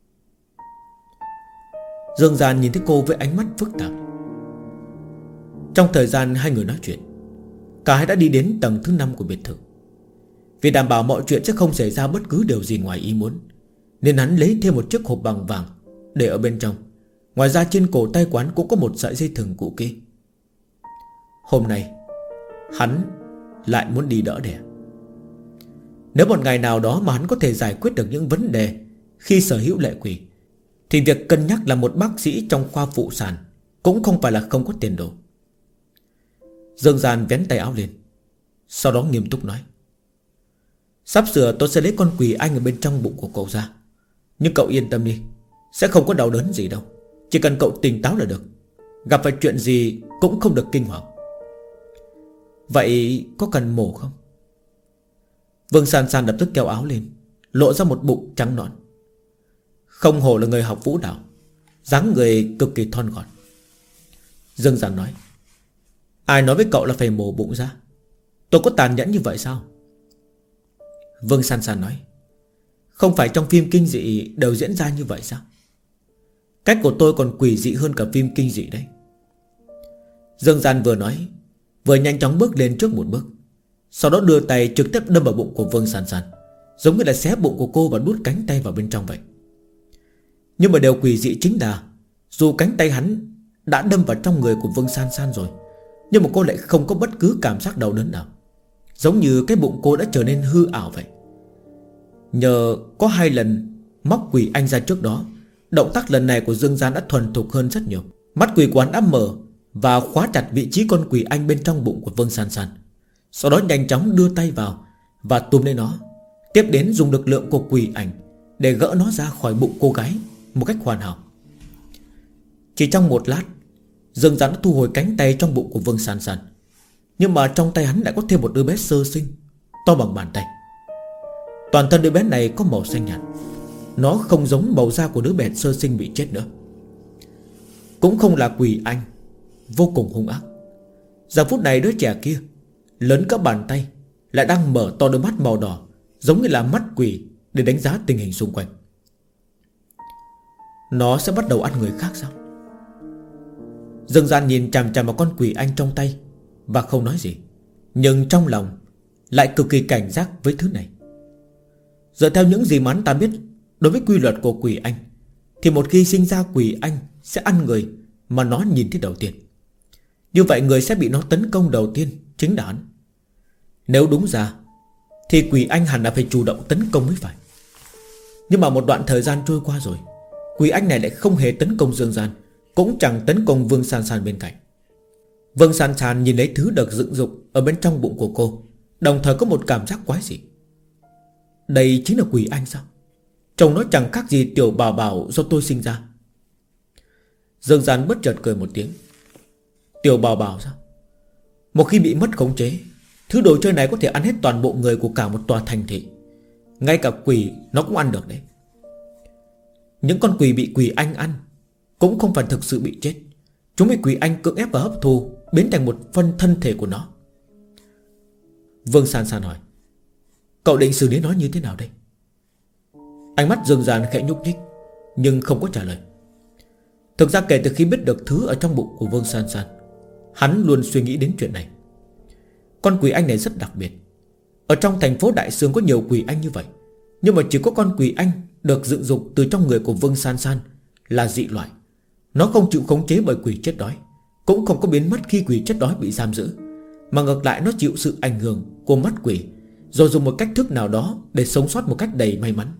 [SPEAKER 1] Dương Gian nhìn thấy cô với ánh mắt phức tạp. Trong thời gian hai người nói chuyện, cả hai đã đi đến tầng thứ 5 của biệt thự. Vì đảm bảo mọi chuyện sẽ không xảy ra bất cứ điều gì ngoài ý muốn, nên hắn lấy thêm một chiếc hộp bằng vàng để ở bên trong. Ngoài ra trên cổ tay quán cũng có một sợi dây thừng cũ kỹ. Hôm nay hắn lại muốn đi đỡ đẻ. Nếu một ngày nào đó mà hắn có thể giải quyết được những vấn đề khi sở hữu lệ quỷ, thì việc cân nhắc là một bác sĩ trong khoa phụ sản cũng không phải là không có tiền đồ. Dương Gian vén tay áo lên, sau đó nghiêm túc nói, sắp sửa tôi sẽ lấy con quỷ anh ở bên trong bụng của cậu ra. Nhưng cậu yên tâm đi, sẽ không có đau đớn gì đâu. Chỉ cần cậu tỉnh táo là được. Gặp phải chuyện gì cũng không được kinh hoàng. Vậy có cần mổ không? Vương San San lập tức kéo áo lên, lộ ra một bụng trắng nõn. Không hổ là người học vũ đạo, dáng người cực kỳ thon gọn. Dương Gian nói, ai nói với cậu là phải mổ bụng ra? Tôi có tàn nhẫn như vậy sao? Vương San San nói, không phải trong phim kinh dị đều diễn ra như vậy sao? Cách của tôi còn quỷ dị hơn cả phim kinh dị đấy. Dương Gian vừa nói, vừa nhanh chóng bước lên trước một bước, sau đó đưa tay trực tiếp đâm vào bụng của Vương San San, giống như là xé bụng của cô và đút cánh tay vào bên trong vậy. Nhưng mà điều quỷ dị chính là dù cánh tay hắn đã đâm vào trong người của Vương San San rồi, nhưng mà cô lại không có bất cứ cảm giác đau đớn nào, giống như cái bụng cô đã trở nên hư ảo vậy. Nhờ có 2 lần móc quỷ anh ra trước đó, động tác lần này của Dương Gian đã thuần thục hơn rất nhiều. Mắt quỷ quán đã mở và khóa chặt vị trí con quỷ anh bên trong bụng của Vương San San. Sau đó nhanh chóng đưa tay vào và túm lấy nó, tiếp đến dùng lực lượng của quỷ ảnh để gỡ nó ra khỏi bụng cô gái một cách hoàn hảo. Chỉ trong một lát, Dương Gian đã thu hồi cánh tay trong bụng của Vương San San. Nhưng mà trong tay hắn lại có thêm một đứa bé sơ sinh, to bằng bàn tay. Toàn thân đứa bé này có màu xanh nhạt. Nó không giống màu da của đứa bé sơ sinh bị chết nữa, cũng không là quỷ anh, vô cùng hung ác. Giờ phút này đứa trẻ kia lớn cỡ bàn tay lại đang mở to đôi mắt màu đỏ, giống như là mắt quỷ, để đánh giá tình hình xung quanh. Nó sẽ bắt đầu ăn người khác sao? Dương Gian nhìn chằm chằm vào con quỷ anh trong tay và không nói gì, nhưng trong lòng lại cực kỳ cảnh giác với thứ này. Dựa theo những gì mà hắn ta biết, đối với quy luật của quỷ anh, thì một khi sinh ra quỷ anh sẽ ăn người mà nó nhìn thấy đầu tiên. Như vậy người sẽ bị nó tấn công đầu tiên chính là hắn. Nếu đúng ra thì quỷ anh hẳn là phải chủ động tấn công mới phải. Nhưng mà một đoạn thời gian trôi qua rồi, quỷ anh này lại không hề tấn công Dương Gian, cũng chẳng tấn công Vương San San bên cạnh. Vương San San nhìn lấy thứ được dựng dục ở bên trong bụng của cô, đồng thời có một cảm giác quái dị. Đây chính là quỷ anh sao? Trông nó chẳng khác gì tiểu bảo bảo do tôi sinh ra. Dương Gian bất chợt cười một tiếng. Tiểu bảo bảo sao? Một khi bị mất khống chế, thứ đồ chơi này có thể ăn hết toàn bộ người của cả một tòa thành thị. Ngay cả quỷ nó cũng ăn được đấy. Những con quỷ bị quỷ anh ăn cũng không phải thực sự bị chết. Chúng bị quỷ anh cưỡng ép và hấp thu, biến thành một phần thân thể của nó. Vương San San hỏi, cậu định xử lý nó như thế nào đây? Ánh mắt Dương Gian khẽ nhúc nhích, nhưng không có trả lời. Thực ra kể từ khi biết được thứ ở trong bụng của Vương San San, hắn luôn suy nghĩ đến chuyện này. Con quỷ anh này rất đặc biệt. Ở trong thành phố Đại Sương có nhiều quỷ anh như vậy, nhưng mà chỉ có con quỷ anh được dựng dục từ trong người của Vương San San là dị loại. Nó không chịu khống chế bởi quỷ chết đói, cũng không có biến mất khi quỷ chết đói bị giam giữ, mà ngược lại nó chịu sự ảnh hưởng của mắt quỷ, rồi dùng một cách thức nào đó để sống sót một cách đầy may mắn.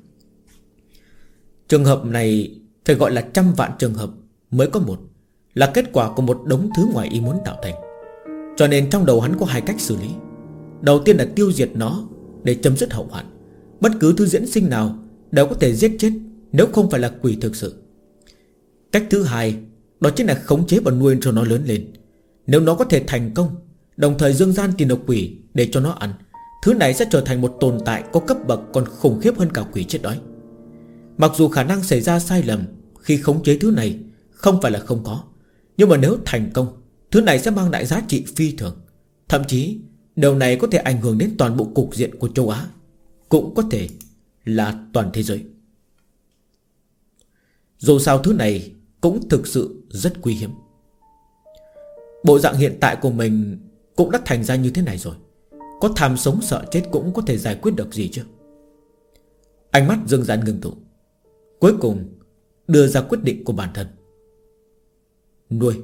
[SPEAKER 1] Trường hợp này phải gọi là trăm vạn trường hợp mới có một, là kết quả của một đống thứ ngoài ý muốn tạo thành. Cho nên trong đầu hắn có 2 cách xử lý. Đầu tiên là tiêu diệt nó để chấm dứt hậu hoạn. Bất cứ thứ diễn sinh nào đều có thể giết chết nếu không phải là quỷ thực sự. Cách thứ 2, đó chính là khống chế và nuôi cho nó lớn lên. Nếu nó có thể thành công, đồng thời Dương Gian tìm được quỷ để cho nó ăn, thứ này sẽ trở thành một tồn tại có cấp bậc còn khủng khiếp hơn cả quỷ chết đói. Mặc dù khả năng xảy ra sai lầm khi khống chế thứ này không phải là không có, nhưng mà nếu thành công, thứ này sẽ mang lại giá trị phi thường. Thậm chí điều này có thể ảnh hưởng đến toàn bộ cục diện của châu Á, cũng có thể là toàn thế giới. Dù sao thứ này cũng thực sự rất quý hiếm. Bộ dạng hiện tại của mình cũng đã thành ra như thế này rồi, có tham sống sợ chết cũng có thể giải quyết được gì chứ? Ánh mắt Dương Gian ngưng tụ, cuối cùng đưa ra quyết định của bản thân. Nuôi.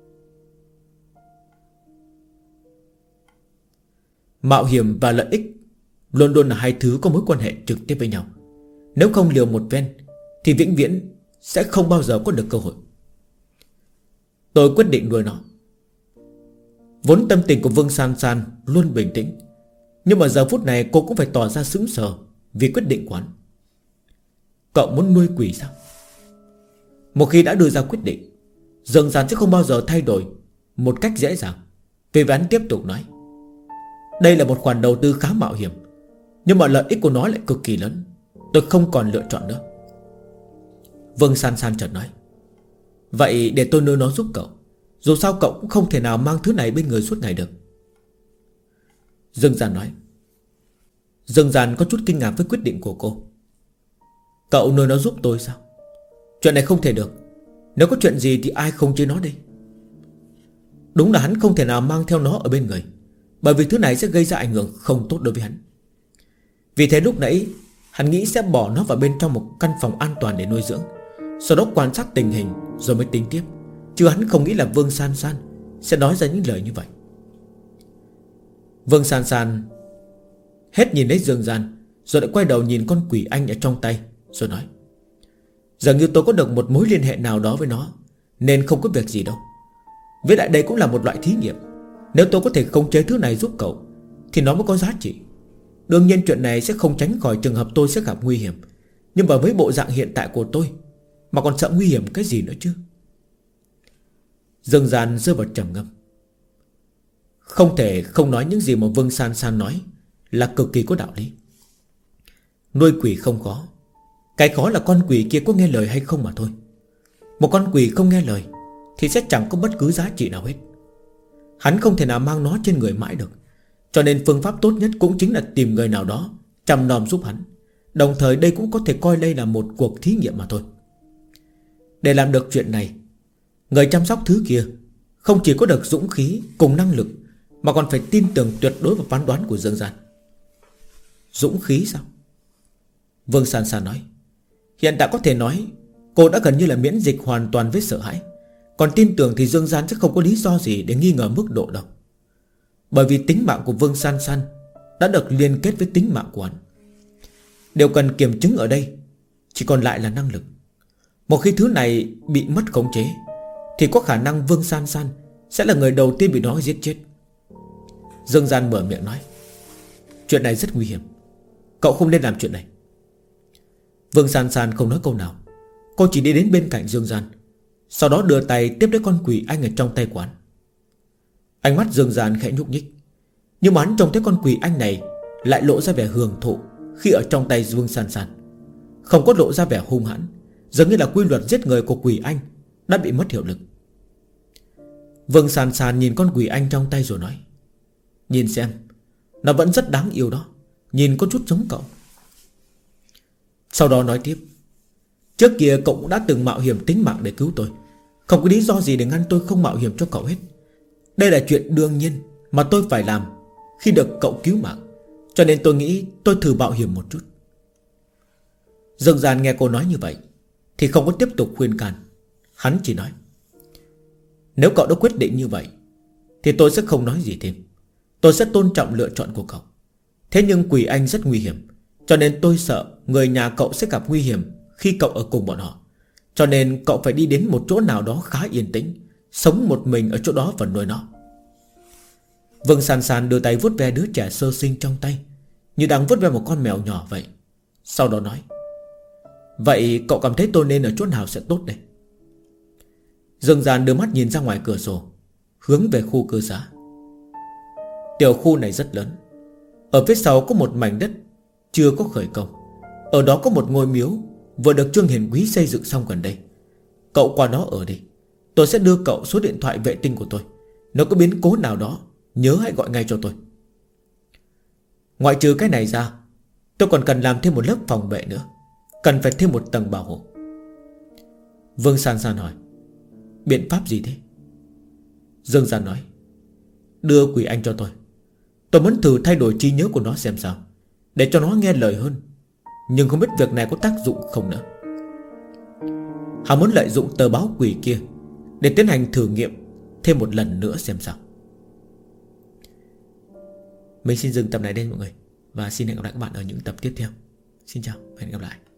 [SPEAKER 1] Mạo hiểm và lợi ích luôn luôn là 2 thứ có mối quan hệ trực tiếp với nhau. Nếu không liều một ven thì vĩnh viễn sẽ không bao giờ có được cơ hội. Tôi quyết định nuôi nó. Vốn tâm tình của Vương San San luôn bình tĩnh, nhưng mà giờ phút này cô cũng phải tỏ ra sững sờ vì quyết định của hắn. Cậu muốn nuôi quỷ sao? Một khi đã đưa ra quyết định, Dương Gian sẽ không bao giờ thay đổi một cách dễ dàng. Vì vậy hắn tiếp tục nói, đây là một khoản đầu tư khá mạo hiểm, nhưng mà lợi ích của nó lại cực kỳ lớn. Tôi không còn lựa chọn nữa. Vương San San chợt nói, vậy để tôi nuôi nó giúp cậu. Dù sao cậu cũng không thể nào mang thứ này bên người suốt ngày được. Dương Gian nói. Dương Gian có chút kinh ngạc với quyết định của cô. Cậu nuôi nó giúp tôi sao? Chuyện này không thể được. Nếu có chuyện gì thì ai không chế nó đây? Đúng là hắn không thể nào mang theo nó ở bên người, bởi vì thứ này sẽ gây ra ảnh hưởng không tốt đối với hắn. Vì thế lúc nãy hắn nghĩ sẽ bỏ nó vào bên trong một căn phòng an toàn để nuôi dưỡng, sau đó quan sát tình hình rồi mới tính tiếp. Chứ hắn không nghĩ là Vương San San sẽ nói ra những lời như vậy. Vương San San hết nhìn thấy Dương Gian, rồi lại quay đầu nhìn con quỷ anh ở trong tay, rồi nói: dường như tôi có được một mối liên hệ nào đó với nó, nên không có việc gì đâu. Với lại đây cũng là một loại thí nghiệm. Nếu tôi có thể khống chế thứ này giúp cậu thì nó mới có giá trị. Đương nhiên chuyện này sẽ không tránh khỏi trường hợp tôi sẽ gặp nguy hiểm, nhưng mà với bộ dạng hiện tại của tôi mà còn sợ nguy hiểm cái gì nữa chứ? Dương Gian rơi vào trầm ngâm. Không thể không nói những gì mà Vương San San nói là cực kỳ có đạo lý. Nuôi quỷ không khó, cái khó là con quỷ kia có nghe lời hay không mà thôi. Một con quỷ không nghe lời thì sẽ chẳng có bất cứ giá trị nào hết. Hắn không thể nào mang nó trên người mãi được, cho nên phương pháp tốt nhất cũng chính là tìm người nào đó chăm nom giúp hắn. Đồng thời đây cũng có thể coi đây là một cuộc thí nghiệm mà thôi. Để làm được chuyện này, người chăm sóc thứ kia không chỉ có được dũng khí cùng năng lực, mà còn phải tin tưởng tuyệt đối vào phán đoán của Dương Gian. Dũng khí sao? Vương San San nói: hiện tại có thể nói cô đã gần như là miễn dịch hoàn toàn với sợ hãi. Còn tin tưởng thì Dương Gian sẽ không có lý do gì để nghi ngờ mức độ đâu. Bởi vì tính mạng của Vương San San đã được liên kết với tính mạng của hắn. Điều cần kiểm chứng ở đây chỉ còn lại là năng lực. Một khi thứ này bị mất khống chế thì có khả năng Vương San San sẽ là người đầu tiên bị nó giết chết. Dương Gian mở miệng nói: chuyện này rất nguy hiểm, cậu không nên làm chuyện này. Vương San San không nói câu nào. Cô chỉ đi đến bên cạnh Dương Gian, sau đó đưa tay tiếp lấy con quỷ anh ở trong tay quán. Ánh mắt Dương Gian khẽ nhúc nhích, nhưng mà hắn trông thấy con quỷ anh này lại lộ ra vẻ hưởng thụ khi ở trong tay Vương San San, không có lộ ra vẻ hung hãn, dường như là quy luật giết người của quỷ anh đã bị mất hiệu lực. Vương San San nhìn con quỷ anh trong tay rồi nói: nhìn xem, nó vẫn rất đáng yêu đó, nhìn có chút giống cậu. Sau đó nói tiếp: trước kia cậu cũng đã từng mạo hiểm tính mạng để cứu tôi, không có lý do gì để ngăn tôi không mạo hiểm cho cậu hết. Đây là chuyện đương nhiên mà tôi phải làm khi được cậu cứu mạng, cho nên tôi nghĩ tôi thử mạo hiểm một chút. Dương Gian nghe cô nói như vậy thì không có tiếp tục khuyên can. Hắn chỉ nói: nếu cậu đã quyết định như vậy thì tôi sẽ không nói gì thêm. Tôi sẽ tôn trọng lựa chọn của cậu. Thế nhưng quỷ anh rất nguy hiểm, cho nên tôi sợ người nhà cậu sẽ gặp nguy hiểm khi cậu ở cùng bọn họ. Cho nên cậu phải đi đến một chỗ nào đó khá yên tĩnh, sống một mình ở chỗ đó và nuôi nó. Vương San San đưa tay vuốt ve đứa trẻ sơ sinh trong tay, như đang vuốt ve một con mèo nhỏ vậy. Sau đó nói: vậy cậu cảm thấy tôi nên ở chỗ nào sẽ tốt đây? Dương Gian đưa mắt nhìn ra ngoài cửa sổ, hướng về khu cư xá. Tiểu khu này rất lớn. Ở phía sau có một mảnh đất chưa có khởi công. Ở đó có một ngôi miếu vừa được Trương Hiền Quý xây dựng xong gần đây. Cậu qua đó ở đi. Tôi sẽ đưa cậu số điện thoại vệ tinh của tôi. Nếu có biến cố nào đó, nhớ hãy gọi ngay cho tôi. Ngoại trừ cái này ra, tôi còn cần làm thêm một lớp phòng vệ nữa, cần phải thêm một tầng bảo hộ. Vương San San hỏi: biện pháp gì thế? Dương Gian nói: đưa quỷ anh cho tôi. Tôi muốn thử thay đổi trí nhớ của nó xem sao, để cho nó nghe lời hơn. Nhưng không biết việc này có tác dụng không nữa. Hắn muốn lợi dụng tờ báo quỷ kia để tiến hành thử nghiệm thêm một lần nữa xem sao. Mình xin dừng tập này đây mọi người, và xin hẹn gặp lại các bạn ở những tập tiếp theo. Xin chào và hẹn gặp lại.